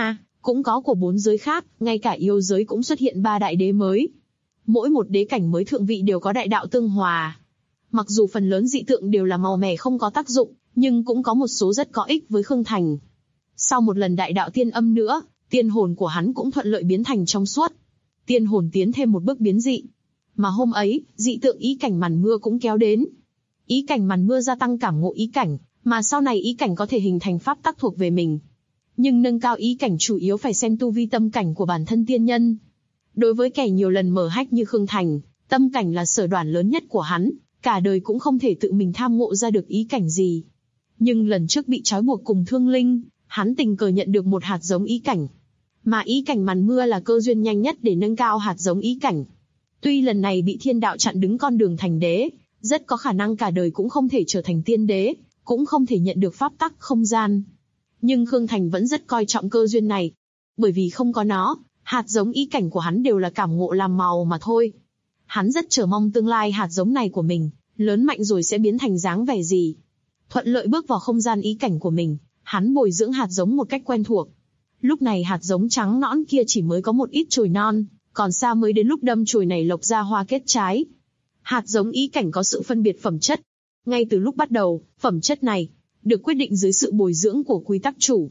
cũng có của 4 giới khác, ngay cả yêu giới cũng xuất hiện 3 đại đế mới. Mỗi một đế cảnh mới thượng vị đều có đại đạo tương hòa. Mặc dù phần lớn dị tượng đều là màu mè không có tác dụng, nhưng cũng có một số rất có ích với Khương Thành. Sau một lần đại đạo tiên âm nữa, tiên hồn của hắn cũng thuận lợi biến thành trong suốt. Tiên hồn tiến thêm một bước biến dị. Mà hôm ấy, dị tượng ý cảnh màn mưa cũng kéo đến. Ý cảnh màn mưa gia tăng cảm ngộ ý cảnh, mà sau này ý cảnh có thể hình thành pháp tắc thuộc về mình. Nhưng nâng cao ý cảnh chủ yếu phải xem tu vi tâm cảnh của bản thân tiên nhân. Đối với kẻ nhiều lần mở hách như Khương Thành, tâm cảnh là sở đoản lớn nhất của hắn, cả đời cũng không thể tự mình tham ngộ ra được ý cảnh gì. Nhưng lần trước bị trói buộc cùng Thương Linh, hắn tình cờ nhận được một hạt giống ý cảnh. Mà ý cảnh màn mưa là cơ duyên nhanh nhất để nâng cao hạt giống ý cảnh. Tuy lần này bị thiên đạo chặn đứng con đường thành đế, rất có khả năng cả đời cũng không thể trở thành tiên đế, cũng không thể nhận được pháp tắc không gian. Nhưng Khương Thành vẫn rất coi trọng cơ duyên này. Bởi vì không có nó, hạt giống ý cảnh của hắn đều là cảm ngộ làm màu mà thôi. Hắn rất chờ mong tương lai hạt giống này của mình, lớn mạnh rồi sẽ biến thành dáng vẻ gì. Thuận lợi bước vào không gian ý cảnh của mình, hắn bồi dưỡng hạt giống một cách quen thuộc. Lúc này hạt giống trắng nõn kia chỉ mới có một ít chồi non, còn xa mới đến lúc đâm chồi này lộc ra hoa kết trái. Hạt giống ý cảnh có sự phân biệt phẩm chất. Ngay từ lúc bắt đầu, phẩm chất này được quyết định dưới sự bồi dưỡng của quy tắc chủ.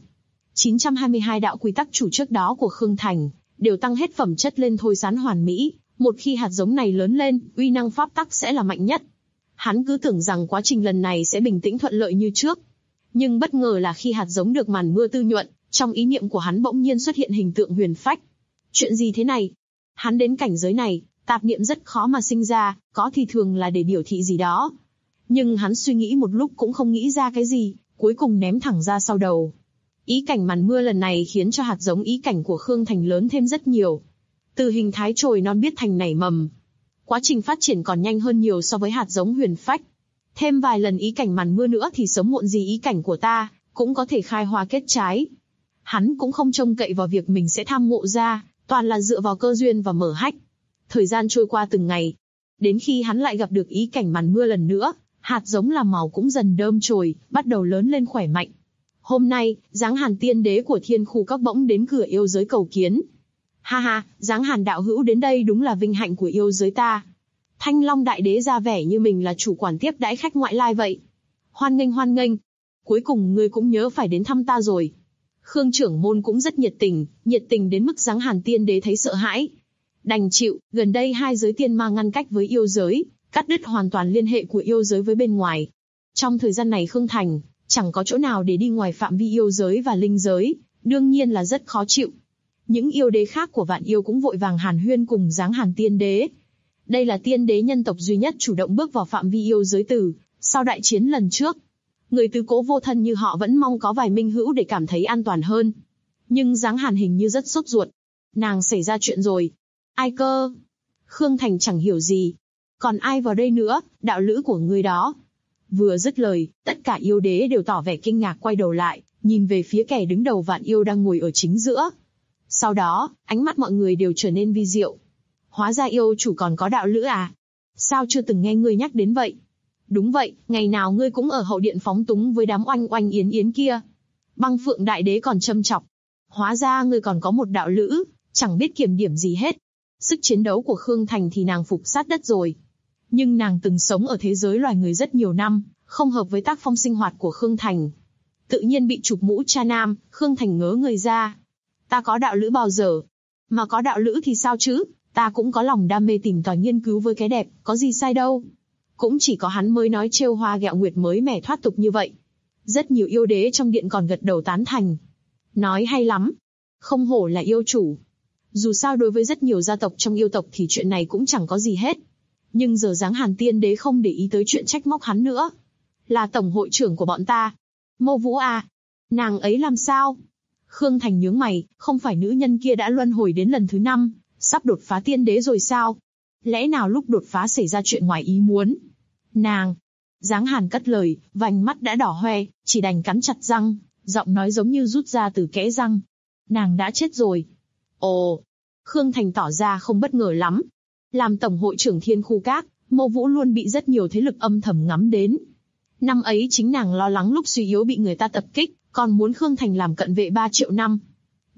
922 đạo quy tắc chủ trước đó của Khương Thành đều tăng hết phẩm chất lên thôi sán hoàn mỹ. Một khi hạt giống này lớn lên, uy năng pháp tắc sẽ là mạnh nhất. Hắn cứ tưởng rằng quá trình lần này sẽ bình tĩnh thuận lợi như trước. Nhưng bất ngờ là khi hạt giống được màn mưa tư nhuận, trong ý niệm của hắn bỗng nhiên xuất hiện hình tượng huyền phách. Chuyện gì thế này? Hắn đến cảnh giới này, tạp niệm rất khó mà sinh ra, có thì thường là để biểu thị gì đó. Nhưng hắn suy nghĩ một lúc cũng không nghĩ ra cái gì, cuối cùng ném thẳng ra sau đầu. Ý cảnh màn mưa lần này khiến cho hạt giống ý cảnh của Khương Thành lớn thêm rất nhiều. Từ hình thái chồi non biết thành nảy mầm. Quá trình phát triển còn nhanh hơn nhiều so với hạt giống huyền phách. Thêm vài lần ý cảnh màn mưa nữa thì sớm muộn gì ý cảnh của ta cũng có thể khai hoa kết trái. Hắn cũng không trông cậy vào việc mình sẽ tham ngộ ra, toàn là dựa vào cơ duyên và mở hách. Thời gian trôi qua từng ngày. Đến khi hắn lại gặp được ý cảnh màn mưa lần nữa, hạt giống làm màu cũng dần đơm chồi, bắt đầu lớn lên khỏe mạnh. Hôm nay, Giáng Hàn tiên đế của Thiên Khu Các bỗng đến cửa yêu giới cầu kiến. Ha ha, Giáng Hàn đạo hữu đến đây đúng là vinh hạnh của yêu giới ta. Thanh Long đại đế ra vẻ như mình là chủ quản tiếp đãi khách ngoại lai vậy. Hoan nghênh hoan nghênh. Cuối cùng ngươi cũng nhớ phải đến thăm ta rồi. Khương trưởng môn cũng rất nhiệt tình đến mức Giáng Hàn tiên đế thấy sợ hãi. Đành chịu, gần đây hai giới tiên ma ngăn cách với yêu giới, cắt đứt hoàn toàn liên hệ của yêu giới với bên ngoài. Trong thời gian này Khương Thành chẳng có chỗ nào để đi ngoài phạm vi yêu giới và linh giới, đương nhiên là rất khó chịu. Những yêu đế khác của vạn yêu cũng vội vàng hàn huyên cùng Giáng Hàn tiên đế. Đây là tiên đế nhân tộc duy nhất chủ động bước vào phạm vi yêu giới từ sau đại chiến lần trước. Người tứ cố vô thân như họ vẫn mong có vài minh hữu để cảm thấy an toàn hơn. Nhưng Giáng Hàn hình như rất sốt ruột. Nàng xảy ra chuyện rồi. Ai cơ? Khương Thành chẳng hiểu gì. Còn ai vào đây nữa, đạo lữ của ngươi đó? Vừa dứt lời, tất cả yêu đế đều tỏ vẻ kinh ngạc quay đầu lại, nhìn về phía kẻ đứng đầu vạn yêu đang ngồi ở chính giữa. Sau đó, ánh mắt mọi người đều trở nên vi diệu. Hóa ra yêu chủ còn có đạo lữ à? Sao chưa từng nghe ngươi nhắc đến vậy? Đúng vậy, ngày nào ngươi cũng ở hậu điện phóng túng với đám oanh oanh yến yến kia. Băng Phượng đại đế còn châm chọc. Hóa ra ngươi còn có một đạo lữ, chẳng biết kiểm điểm gì hết. Sức chiến đấu của Khương Thành thì nàng phục sát đất rồi. Nhưng nàng từng sống ở thế giới loài người rất nhiều năm, không hợp với tác phong sinh hoạt của Khương Thành. Tự nhiên bị chụp mũ cha nam, Khương Thành ngớ người ra. Ta có đạo lữ bao giờ? Mà có đạo lữ thì sao chứ? Ta cũng có lòng đam mê tìm tòi nghiên cứu với cái đẹp, có gì sai đâu. Cũng chỉ có hắn mới nói trêu hoa ghẹo nguyệt mới mẻ thoát tục như vậy. Rất nhiều yêu đế trong điện còn gật đầu tán thành. Nói hay lắm. Không hổ là yêu chủ. Dù sao đối với rất nhiều gia tộc trong yêu tộc thì chuyện này cũng chẳng có gì hết. Nhưng giờ Giáng Hàn tiên đế không để ý tới chuyện trách móc hắn nữa. Là tổng hội trưởng của bọn ta. Mâu Vũ à? Nàng ấy làm sao? Khương Thành nhướng mày, không phải nữ nhân kia đã luân hồi đến lần thứ 5, sắp đột phá tiên đế rồi sao? Lẽ nào lúc đột phá xảy ra chuyện ngoài ý muốn? Nàng! Giáng Hàn cất lời, vành mắt đã đỏ hoe, chỉ đành cắn chặt răng, giọng nói giống như rút ra từ kẽ răng. Nàng đã chết rồi. Ồ! Khương Thành tỏ ra không bất ngờ lắm. Làm tổng hội trưởng Thiên Khu Các, Mâu Vũ luôn bị rất nhiều thế lực âm thầm ngắm đến. Năm ấy chính nàng lo lắng lúc suy yếu bị người ta tập kích, còn muốn Khương Thành làm cận vệ 3 triệu năm.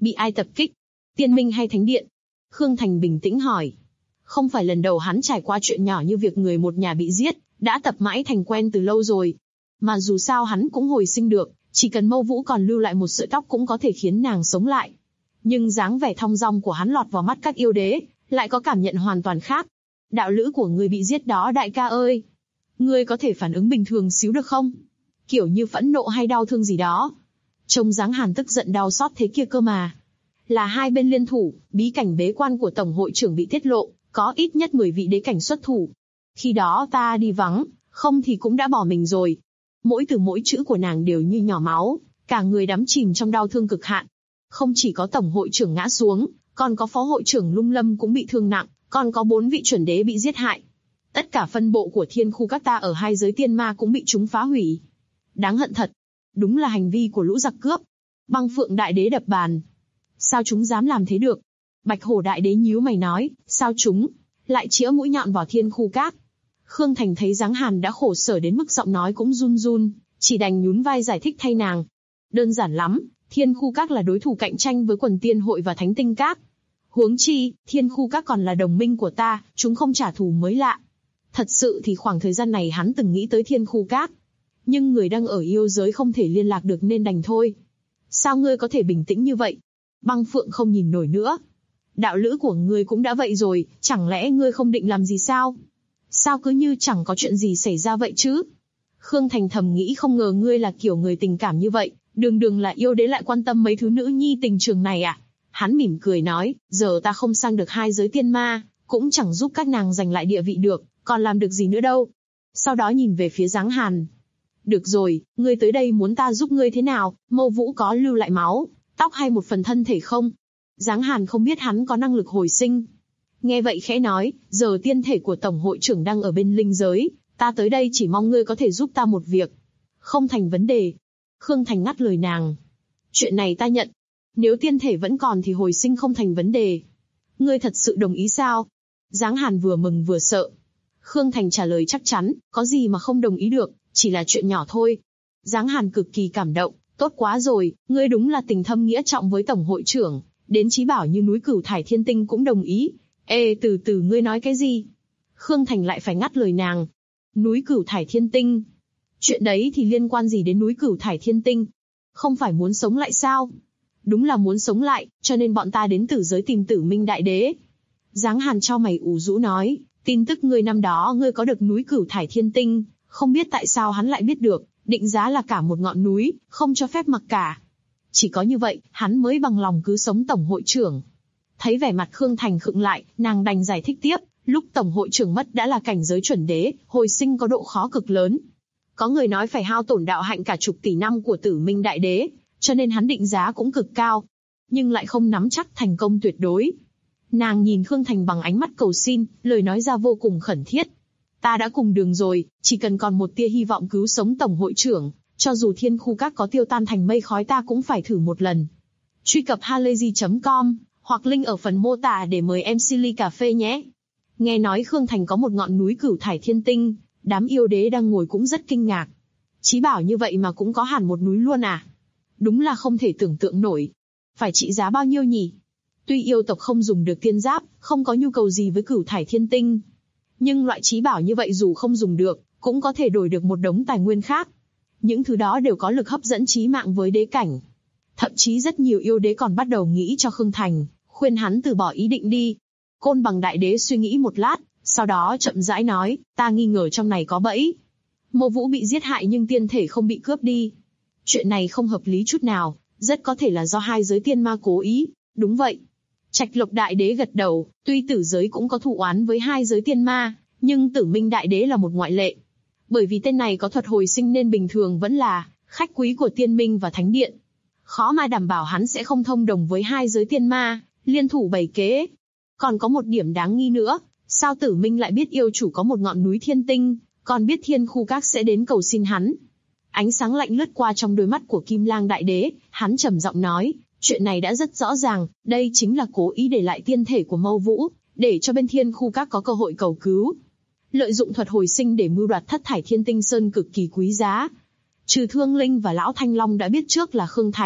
Bị ai tập kích? Tiên minh hay thánh điện? Khương Thành bình tĩnh hỏi. Không phải lần đầu hắn trải qua chuyện nhỏ như việc người một nhà bị giết, đã tập mãi thành quen từ lâu rồi. Mà dù sao hắn cũng hồi sinh được, chỉ cần Mâu Vũ còn lưu lại một sợi tóc cũng có thể khiến nàng sống lại. Nhưng dáng vẻ thong dong của hắn lọt vào mắt các yêu đế, lại có cảm nhận hoàn toàn khác. Đạo lữ của người bị giết đó đại ca ơi! Ngươi có thể phản ứng bình thường xíu được không? Kiểu như phẫn nộ hay đau thương gì đó. Trông dáng Hàn tức giận đau xót thế kia cơ mà. Là hai bên liên thủ, bí cảnh bế quan của Tổng hội trưởng bị tiết lộ, có ít nhất 10 vị đế cảnh xuất thủ. Khi đó ta đi vắng, không thì cũng đã bỏ mình rồi. Mỗi từ mỗi chữ của nàng đều như nhỏ máu, cả người đắm chìm trong đau thương cực hạn. Không chỉ có Tổng hội trưởng ngã xuống, còn có phó hội trưởng Lung Lâm cũng bị thương nặng, còn có 4 vị chuẩn đế bị giết hại. Tất cả phân bộ của thiên khu các ta ở hai giới tiên ma cũng bị chúng phá hủy. Đáng hận thật. Đúng là hành vi của lũ giặc cướp. Băng Phượng đại đế đập bàn. Sao chúng dám làm thế được? Bạch Hổ đại đế nhíu mày nói, sao chúng lại chĩa mũi nhọn vào thiên khu các? Khương Thành thấy dáng Hàn đã khổ sở đến mức giọng nói cũng run run, chỉ đành nhún vai giải thích thay nàng. Đơn giản lắm, thiên khu các là đối thủ cạnh tranh với quần tiên hội và thánh tinh các. Huống chi, thiên khu các còn là đồng minh của ta, chúng không trả thù mới lạ. Thật sự thì khoảng thời gian này hắn từng nghĩ tới thiên khu các. Nhưng người đang ở yêu giới không thể liên lạc được nên đành thôi. Sao ngươi có thể bình tĩnh như vậy? Băng Phượng không nhìn nổi nữa. Đạo lữ của ngươi cũng đã vậy rồi, chẳng lẽ ngươi không định làm gì sao? Sao cứ như chẳng có chuyện gì xảy ra vậy chứ? Khương Thành thầm nghĩ không ngờ ngươi là kiểu người tình cảm như vậy, đường đường là yêu đế lại quan tâm mấy thứ nữ nhi tình trường này à? Hắn mỉm cười nói, giờ ta không sang được hai giới tiên ma, cũng chẳng giúp các nàng giành lại địa vị được, còn làm được gì nữa đâu. Sau đó nhìn về phía dáng Hàn. Được rồi, ngươi tới đây muốn ta giúp ngươi thế nào, Mâu Vũ có lưu lại máu, tóc hay một phần thân thể không? Dáng Hàn không biết hắn có năng lực hồi sinh. Nghe vậy khẽ nói, giờ tiên thể của Tổng hội trưởng đang ở bên linh giới, ta tới đây chỉ mong ngươi có thể giúp ta một việc. Không thành vấn đề. Khương Thành ngắt lời nàng. Chuyện này ta nhận. Nếu tiên thể vẫn còn thì hồi sinh không thành vấn đề. Ngươi thật sự đồng ý sao? Dáng Hàn vừa mừng vừa sợ. Khương Thành trả lời chắc chắn, có gì mà không đồng ý được, chỉ là chuyện nhỏ thôi. Dáng Hàn cực kỳ cảm động, tốt quá rồi, ngươi đúng là tình thâm nghĩa trọng với Tổng hội trưởng, đến chí bảo như núi Cửu Thải Thiên Tinh cũng đồng ý. Ê, từ từ ngươi nói cái gì? Khương Thành lại phải ngắt lời nàng. Núi Cửu Thải Thiên Tinh? Chuyện đấy thì liên quan gì đến núi Cửu Thải Thiên Tinh? Không phải muốn sống lại sao? Đúng là muốn sống lại, cho nên bọn ta đến Tử giới tìm Tử Minh Đại Đế. Dáng Hàn chau mày ủ rũ nói, tin tức ngươi năm đó ngươi có được núi Cửu Thải Thiên Tinh, không biết tại sao hắn lại biết được, định giá là cả một ngọn núi, không cho phép mặc cả. Chỉ có như vậy, hắn mới bằng lòng cứ sống Tổng hội trưởng. Thấy vẻ mặt Khương Thành khựng lại, nàng đành giải thích tiếp, lúc Tổng hội trưởng mất đã là cảnh giới chuẩn đế, hồi sinh có độ khó cực lớn. Có người nói phải hao tổn đạo hạnh cả chục tỷ năm của Tử Minh Đại Đế, cho nên hắn định giá cũng cực cao, nhưng lại không nắm chắc thành công tuyệt đối. Nàng nhìn Khương Thành bằng ánh mắt cầu xin, lời nói ra vô cùng khẩn thiết. Ta đã cùng đường rồi, chỉ cần còn một tia hy vọng cứu sống Tổng hội trưởng, cho dù thiên khu các có tiêu tan thành mây khói ta cũng phải thử một lần. Truy cập halayzi.com hoặc link ở phần mô tả để mời MC ly cà phê nhé. Nghe nói Khương Thành có một ngọn núi Cửu Thải Thiên Tinh, đám yêu đế đang ngồi cũng rất kinh ngạc. Chí bảo như vậy mà cũng có hẳn một núi luôn à? Đúng là không thể tưởng tượng nổi. Phải trị giá bao nhiêu nhỉ? Tuy yêu tộc không dùng được tiên giáp, không có nhu cầu gì với Cửu Thải Thiên Tinh, nhưng loại chí bảo như vậy dù không dùng được, cũng có thể đổi được một đống tài nguyên khác. Những thứ đó đều có lực hấp dẫn chí mạng với đế cảnh. Thậm chí rất nhiều yêu đế còn bắt đầu nghĩ cho Khương Thành, khuyên hắn từ bỏ ý định đi. Côn Bằng Đại Đế suy nghĩ một lát, sau đó chậm rãi nói, ta nghi ngờ trong này có bẫy. Mâu Vũ bị giết hại nhưng tiên thể không bị cướp đi. Chuyện này không hợp lý chút nào, rất có thể là do hai giới tiên ma cố ý. Đúng vậy. Trạch Lộc Đại Đế gật đầu, tuy tử giới cũng có thù oán với hai giới tiên ma, nhưng Tử Minh Đại Đế là một ngoại lệ. Bởi vì tên này có thuật hồi sinh nên bình thường vẫn là khách quý của tiên minh và thánh điện. Khó mà đảm bảo hắn sẽ không thông đồng với hai giới tiên ma, liên thủ bày kế. Còn có một điểm đáng nghi nữa, sao Tử Minh lại biết yêu chủ có một ngọn núi thiên tinh, còn biết thiên khu các sẽ đến cầu xin hắn. Ánh sáng lạnh lướt qua trong đôi mắt của Kim Lang Đại Đế, hắn trầm giọng nói, chuyện này đã rất rõ ràng, đây chính là cố ý để lại tiên thể của Mâu Vũ, để cho bên thiên khu các có cơ hội cầu cứu. Lợi dụng thuật hồi sinh để mưu đoạt Thất Thải Thiên Tinh Sơn cực kỳ quý giá. Trừ Thương Linh và Lão Thanh Long đã biết trước là Khương Thành,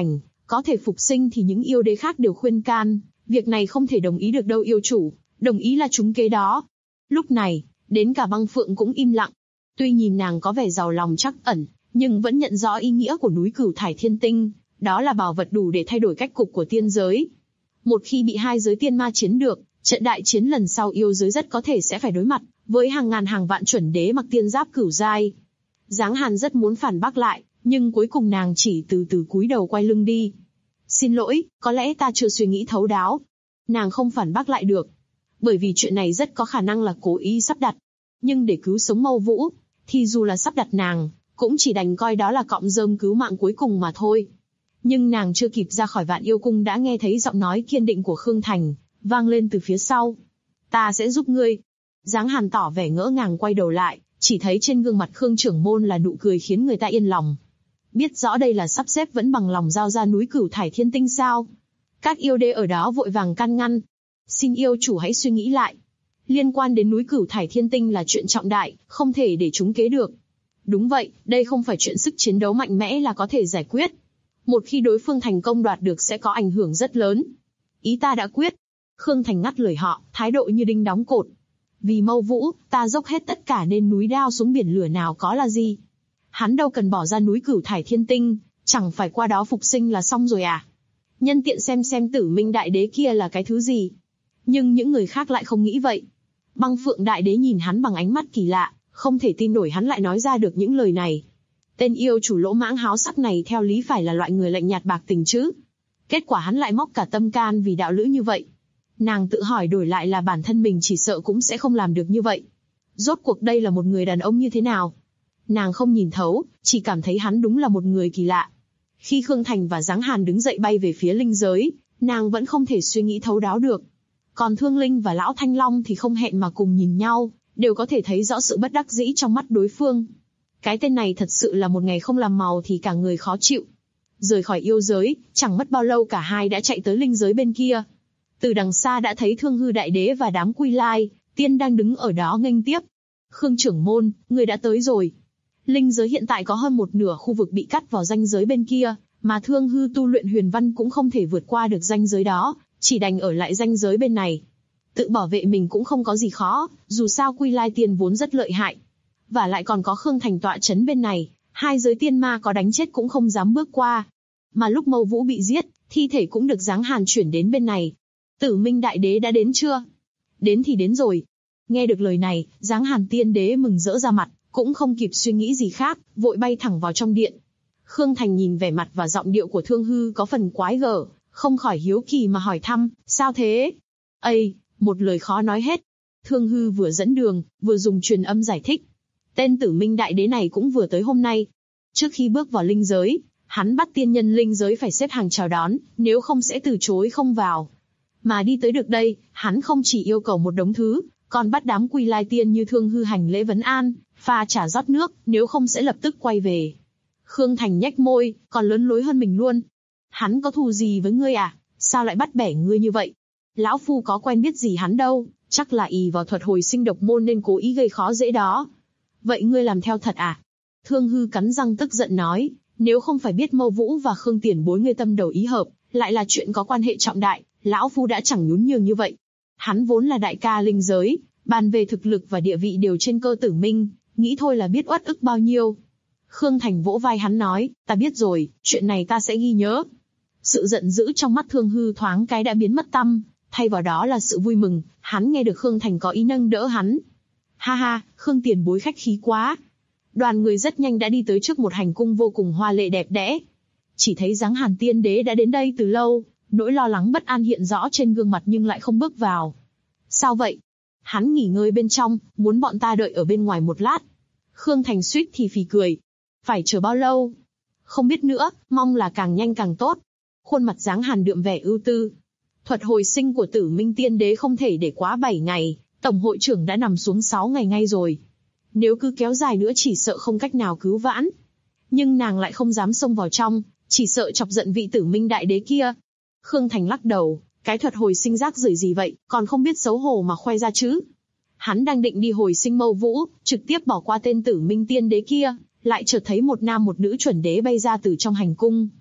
có thể phục sinh thì những yêu đế khác đều khuyên can, việc này không thể đồng ý được đâu yêu chủ, đồng ý là trúng kế đó. Lúc này, đến cả Băng Phượng cũng im lặng. Tuy nhìn nàng có vẻ giàu lòng trắc ẩn, nhưng vẫn nhận rõ ý nghĩa của núi Cửu Thải Thiên Tinh, đó là bảo vật đủ để thay đổi cách cục của tiên giới. Một khi bị hai giới tiên ma chiến được, trận đại chiến lần sau yêu giới rất có thể sẽ phải đối mặt với hàng ngàn hàng vạn chuẩn đế mặc tiên giáp cửu giai. Giáng Hàn rất muốn phản bác lại, nhưng cuối cùng nàng chỉ từ từ cúi đầu quay lưng đi. Xin lỗi, có lẽ ta chưa suy nghĩ thấu đáo. Nàng không phản bác lại được, bởi vì chuyện này rất có khả năng là cố ý sắp đặt. Nhưng để cứu sống Mâu Vũ, thì dù là sắp đặt nàng, cũng chỉ đành coi đó là cọng rơm cứu mạng cuối cùng mà thôi. Nhưng nàng chưa kịp ra khỏi Vạn Yêu Cung đã nghe thấy giọng nói kiên định của Khương Thành vang lên từ phía sau. Ta sẽ giúp ngươi. Giáng Hàn tỏ vẻ ngỡ ngàng quay đầu lại, chỉ thấy trên gương mặt Khương trưởng môn là nụ cười khiến người ta yên lòng. Biết rõ đây là sắp xếp vẫn bằng lòng giao ra núi Cửu Thải Thiên Tinh sao? Các yêu đế ở đó vội vàng can ngăn. Xin yêu chủ hãy suy nghĩ lại. Liên quan đến núi Cửu Thải Thiên Tinh là chuyện trọng đại, không thể để trúng kế được. Đúng vậy, đây không phải chuyện sức chiến đấu mạnh mẽ là có thể giải quyết. Một khi đối phương thành công đoạt được sẽ có ảnh hưởng rất lớn. Ý ta đã quyết. Khương Thành ngắt lời họ, thái độ như đinh đóng cột. Vì Mâu Vũ, ta dốc hết tất cả nên núi đao xuống biển lửa nào có là gì. Hắn đâu cần bỏ ra núi Cửu Thải Thiên Tinh, chẳng phải qua đó phục sinh là xong rồi à? Nhân tiện xem Tử Minh Đại Đế kia là cái thứ gì. Nhưng những người khác lại không nghĩ vậy. Băng Phượng Đại Đế nhìn hắn bằng ánh mắt kỳ lạ, không thể tin nổi hắn lại nói ra được những lời này. Tên yêu chủ lỗ mãng háo sắc này theo lý phải là loại người lạnh nhạt bạc tình chứ. Kết quả hắn lại móc cả tâm can vì đạo lữ như vậy. Nàng tự hỏi đổi lại là bản thân mình chỉ sợ cũng sẽ không làm được như vậy. Rốt cuộc đây là một người đàn ông như thế nào? Nàng không nhìn thấu, chỉ cảm thấy hắn đúng là một người kỳ lạ. Khi Khương Thành và Giáng Hàn đứng dậy bay về phía linh giới, nàng vẫn không thể suy nghĩ thấu đáo được. Còn Thương Linh và Lão Thanh Long thì không hẹn mà cùng nhìn nhau, đều có thể thấy rõ sự bất đắc dĩ trong mắt đối phương. Cái tên này thật sự là một ngày không làm màu thì cả người khó chịu. Rời khỏi yêu giới, chẳng mất bao lâu cả hai đã chạy tới linh giới bên kia. Từ đằng xa đã thấy Thương Hư Đại Đế và đám Quy Lai Tiên đang đứng ở đó nghênh tiếp. Khương trưởng môn, người đã tới rồi. Linh giới hiện tại có hơn một nửa khu vực bị cắt vào ranh giới bên kia, mà Thương Hư tu luyện huyền văn cũng không thể vượt qua được ranh giới đó, chỉ đành ở lại ranh giới bên này. Tự bảo vệ mình cũng không có gì khó, dù sao Quy Lai Tiên vốn rất lợi hại. Và lại còn có Khương Thành tọa chấn bên này, hai giới tiên ma có đánh chết cũng không dám bước qua. Mà lúc Mâu Vũ bị giết, thi thể cũng được Giáng Hàn chuyển đến bên này. Tử Minh Đại Đế đã đến chưa? Đến thì đến rồi. Nghe được lời này, Giáng Hàn Tiên Đế mừng rỡ ra mặt, cũng không kịp suy nghĩ gì khác, vội bay thẳng vào trong điện. Khương Thành nhìn vẻ mặt và giọng điệu của Thương Hư có phần quái gở, không khỏi hiếu kỳ mà hỏi thăm, sao thế? Ây, một lời khó nói hết. Thương Hư vừa dẫn đường, vừa dùng truyền âm giải thích. Tên Tử Minh Đại Đế này cũng vừa tới hôm nay. Trước khi bước vào linh giới, hắn bắt tiên nhân linh giới phải xếp hàng chào đón, nếu không sẽ từ chối không vào. Mà đi tới được đây, hắn không chỉ yêu cầu một đống thứ, còn bắt đám Quy Lai Tiên như Thương Hư hành lễ vấn an, pha trà rót nước, nếu không sẽ lập tức quay về. Khương Thành nhếch môi, còn lớn lối hơn mình luôn. Hắn có thù gì với ngươi à? Sao lại bắt bẻ ngươi như vậy? Lão phu có quen biết gì hắn đâu, chắc là ỷ vào thuật hồi sinh độc môn nên cố ý gây khó dễ đó. Vậy ngươi làm theo thật à? Thương Hư cắn răng tức giận nói, nếu không phải biết Mâu Vũ và Khương tiền bối ngươi tâm đầu ý hợp, lại là chuyện có quan hệ trọng đại, lão phu đã chẳng nhún nhường như vậy. Hắn vốn là đại ca linh giới, bàn về thực lực và địa vị đều trên cơ Tử Minh, nghĩ thôi là biết uất ức bao nhiêu. Khương Thành vỗ vai hắn nói, ta biết rồi, chuyện này ta sẽ ghi nhớ. Sự giận dữ trong mắt Thương Hư thoáng cái đã biến mất tăm, thay vào đó là sự vui mừng, hắn nghe được Khương Thành có ý nâng đỡ hắn. Ha ha, Khương tiền bối khách khí quá. Đoàn người rất nhanh đã đi tới trước một hành cung vô cùng hoa lệ đẹp đẽ. Chỉ thấy Giáng Hàn Tiên Đế đã đến đây từ lâu, nỗi lo lắng bất an hiện rõ trên gương mặt nhưng lại không bước vào. Sao vậy? Hắn nghỉ ngơi bên trong, muốn bọn ta đợi ở bên ngoài một lát. Khương Thành suýt thì phì cười. Phải chờ bao lâu? Không biết nữa, mong là càng nhanh càng tốt. Khuôn mặt Giáng Hàn đượm vẻ ưu tư. Thuật hồi sinh của Tử Minh Tiên Đế không thể để quá 7 ngày, Tổng hội trưởng đã nằm xuống 6 ngày ngay rồi. Nếu cứ kéo dài nữa chỉ sợ không cách nào cứu vãn. Nhưng nàng lại không dám xông vào trong, chỉ sợ chọc giận vị Tử Minh Đại Đế kia. Khương Thành lắc đầu, cái thuật hồi sinh rác rưởi gì vậy, còn không biết xấu hổ mà khoe ra chứ. Hắn đang định đi hồi sinh Mâu Vũ, trực tiếp bỏ qua tên Tử Minh Tiên Đế kia, lại chợt thấy một nam một nữ chuẩn đế bay ra từ trong hành cung.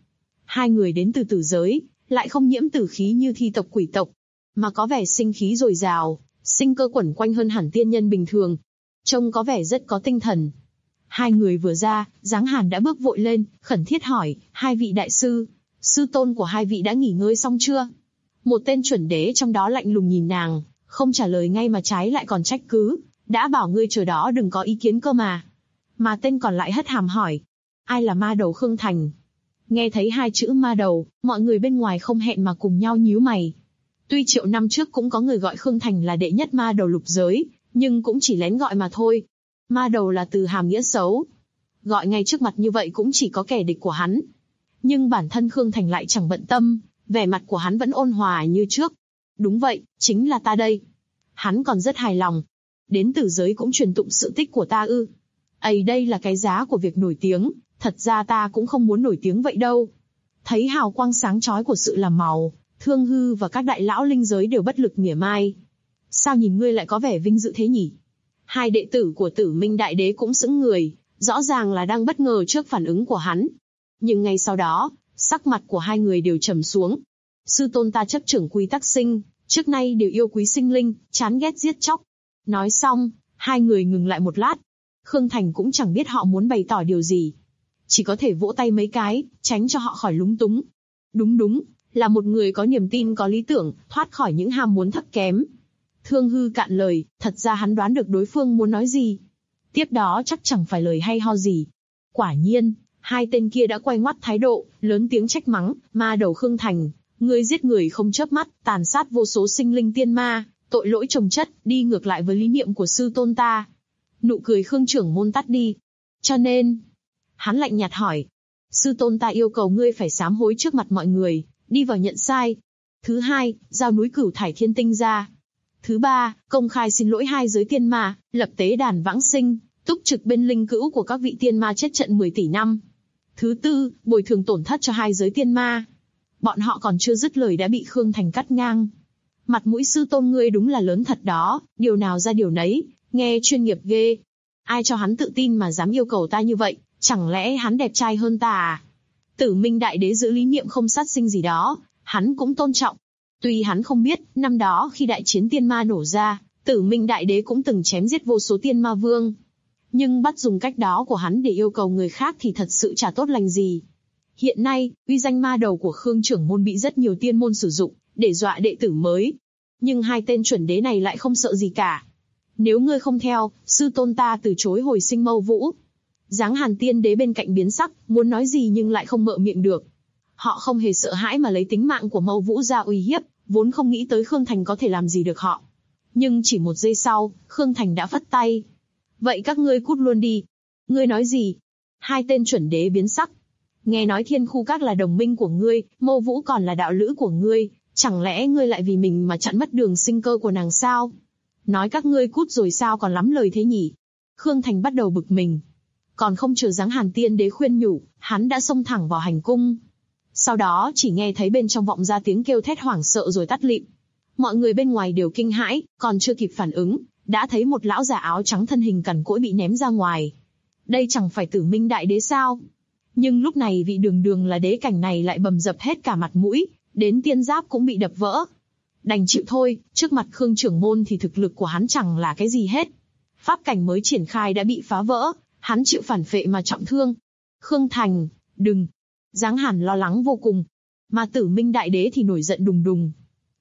Hai người đến từ tử giới, lại không nhiễm tử khí như thi tộc quỷ tộc, mà có vẻ sinh khí dồi dào, sinh cơ quẩn quanh hơn hẳn tiên nhân bình thường. Trông có vẻ rất có tinh thần. Hai người vừa ra, Giáng Hàn đã bước vội lên, khẩn thiết hỏi, hai vị đại sư, sư tôn của hai vị đã nghỉ ngơi xong chưa? Một tên chuẩn đế trong đó lạnh lùng nhìn nàng, không trả lời ngay mà trái lại còn trách cứ, đã bảo ngươi chờ đó đừng có ý kiến cơ mà. Mà tên còn lại hất hàm hỏi, ai là ma đầu Khương Thành? Nghe thấy hai chữ ma đầu, mọi người bên ngoài không hẹn mà cùng nhau nhíu mày. Tuy triệu năm trước cũng có người gọi Khương Thành là đệ nhất ma đầu lục giới, nhưng cũng chỉ lén gọi mà thôi. Ma đầu là từ hàm nghĩa xấu. Gọi ngay trước mặt như vậy cũng chỉ có kẻ địch của hắn. Nhưng bản thân Khương Thành lại chẳng bận tâm, vẻ mặt của hắn vẫn ôn hòa như trước. Đúng vậy, chính là ta đây. Hắn còn rất hài lòng. Đến tử giới cũng truyền tụng sự tích của ta ư? Ây, đây là cái giá của việc nổi tiếng, thật ra ta cũng không muốn nổi tiếng vậy đâu. Thấy hào quang sáng chói của sự làm màu, Thương Hư và các đại lão linh giới đều bất lực mỉa mai. Sao nhìn ngươi lại có vẻ vinh dự thế nhỉ? Hai đệ tử của Tử Minh Đại Đế cũng sững người, rõ ràng là đang bất ngờ trước phản ứng của hắn. Nhưng ngay sau đó, sắc mặt của hai người đều trầm xuống. Sư tôn ta chấp trưởng quy tắc sinh, trước nay đều yêu quý sinh linh, chán ghét giết chóc. Nói xong, hai người ngừng lại một lát. Khương Thành cũng chẳng biết họ muốn bày tỏ điều gì. Chỉ có thể vỗ tay mấy cái, tránh cho họ khỏi lúng túng. Đúng, là một người có niềm tin có lý tưởng, thoát khỏi những ham muốn thấp kém. Thương Hư cạn lời, thật ra hắn đoán được đối phương muốn nói gì. Tiếp đó chắc chẳng phải lời hay ho gì. Quả nhiên, hai tên kia đã quay ngoắt thái độ, lớn tiếng trách mắng, ma đầu Khương Thành, ngươi giết người không chớp mắt, tàn sát vô số sinh linh tiên ma, tội lỗi chồng chất, đi ngược lại với lý niệm của sư tôn ta. Nụ cười Khương trưởng môn tắt đi. Cho nên, hắn lạnh nhạt hỏi, sư tôn ta yêu cầu ngươi phải sám hối trước mặt mọi người, đi vào nhận sai. Thứ hai, giao núi Cửu Thải Thiên Tinh ra. Thứ ba, công khai xin lỗi hai giới tiên ma, lập tế đàn vãng sinh, túc trực bên linh cữu của các vị tiên ma chết trận 10 tỷ năm. Thứ tư, bồi thường tổn thất cho hai giới tiên ma. Bọn họ còn chưa dứt lời đã bị Khương Thành cắt ngang. Mặt mũi sư tôn ngươi đúng là lớn thật đó, điều nào ra điều nấy, nghe chuyên nghiệp ghê. Ai cho hắn tự tin mà dám yêu cầu ta như vậy, chẳng lẽ hắn đẹp trai hơn ta à? Tử Minh Đại Đế giữ lý niệm không sát sinh gì đó, hắn cũng tôn trọng. Tuy hắn không biết, năm đó khi đại chiến tiên ma nổ ra, Tử Minh Đại Đế cũng từng chém giết vô số tiên ma vương. Nhưng bắt dùng cách đó của hắn để yêu cầu người khác thì thật sự chả tốt lành gì. Hiện nay, uy danh ma đầu của Khương trưởng môn bị rất nhiều tiên môn sử dụng, để dọa đệ tử mới. Nhưng hai tên chuẩn đế này lại không sợ gì cả. Nếu ngươi không theo, sư tôn ta từ chối hồi sinh Mâu Vũ. Giáng Hàn tiên đế bên cạnh biến sắc, muốn nói gì nhưng lại không mở miệng được. Họ không hề sợ hãi mà lấy tính mạng của Mâu Vũ ra uy hiếp, vốn không nghĩ tới Khương Thành có thể làm gì được họ. Nhưng chỉ một giây sau, Khương Thành đã phất tay. Vậy các ngươi cút luôn đi. Ngươi nói gì? Hai tên chuẩn đế biến sắc. Nghe nói Thiên Khu Các là đồng minh của ngươi, Mâu Vũ còn là đạo lữ của ngươi, chẳng lẽ ngươi lại vì mình mà chặn mất đường sinh cơ của nàng sao? Nói các ngươi cút rồi sao còn lắm lời thế nhỉ? Khương Thành bắt đầu bực mình. Còn không chờ Giáng Hàn tiên đế khuyên nhủ, hắn đã xông thẳng vào hành cung. Sau đó chỉ nghe thấy bên trong vọng ra tiếng kêu thét hoảng sợ rồi tắt lịm. Mọi người bên ngoài đều kinh hãi, còn chưa kịp phản ứng, đã thấy một lão già áo trắng thân hình cằn cỗi bị ném ra ngoài. Đây chẳng phải Tử Minh Đại Đế sao? Nhưng lúc này vị đường đường là đế cảnh này lại bầm dập hết cả mặt mũi, đến tiên giáp cũng bị đập vỡ. Đành chịu thôi, trước mặt Khương trưởng môn thì thực lực của hắn chẳng là cái gì hết. Pháp cảnh mới triển khai đã bị phá vỡ, hắn chịu phản phệ mà trọng thương. Khương Thành, đừng. Giáng Hàn lo lắng vô cùng. Mà Tử Minh Đại Đế thì nổi giận đùng đùng.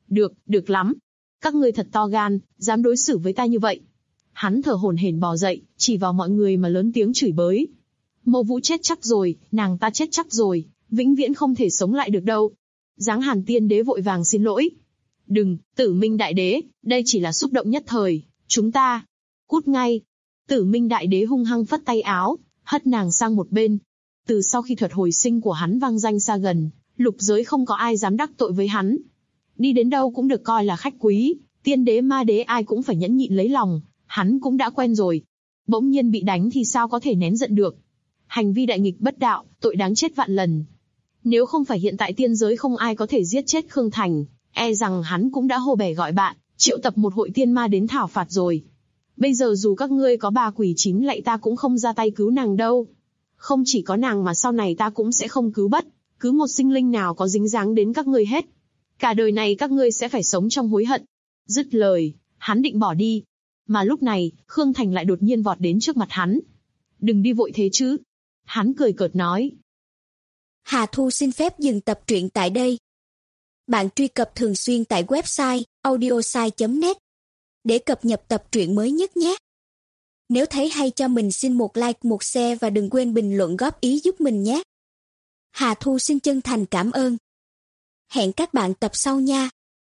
Được lắm. Các ngươi thật to gan, dám đối xử với ta như vậy. Hắn thở hổn hển bò dậy, chỉ vào mọi người mà lớn tiếng chửi bới. Mâu Vũ chết chắc rồi, nàng ta chết chắc rồi, vĩnh viễn không thể sống lại được đâu. Giáng Hàn tiên đế vội vàng xin lỗi. Đừng, Tử Minh Đại Đế, đây chỉ là xúc động nhất thời, chúng ta. Cút ngay. Tử Minh Đại Đế hung hăng phất tay áo, hất nàng sang một bên. Từ sau khi thuật hồi sinh của hắn vang danh xa gần, lục giới không có ai dám đắc tội với hắn. Đi đến đâu cũng được coi là khách quý, tiên đế ma đế ai cũng phải nhẫn nhịn lấy lòng, hắn cũng đã quen rồi. Bỗng nhiên bị đánh thì sao có thể nén giận được. Hành vi đại nghịch bất đạo, tội đáng chết vạn lần. Nếu không phải hiện tại tiên giới không ai có thể giết chết Khương Thành, e rằng hắn cũng đã hô bè gọi bạn, triệu tập một hội tiên ma đến thảo phạt rồi. Bây giờ dù các ngươi có ba quỷ chín lạy ta cũng không ra tay cứu nàng đâu. Không chỉ có nàng mà sau này ta cũng sẽ không cứu bất Cứ một sinh linh nào có dính dáng đến các ngươi hết. Cả đời này các ngươi sẽ phải sống trong hối hận. Dứt lời, hắn định bỏ đi. Mà lúc này, Khương Thành lại đột nhiên vọt đến trước mặt hắn. Đừng đi vội thế chứ. Hắn cười cợt nói. Hà Thu xin phép dừng tập truyện tại đây. Bạn truy cập thường xuyên tại website audiosai.net để cập nhật tập truyện mới nhất nhé. Nếu thấy hay cho mình xin một like, một share và đừng quên bình luận góp ý giúp mình nhé. Hà Thu xin chân thành cảm ơn. Hẹn các bạn tập sau nha.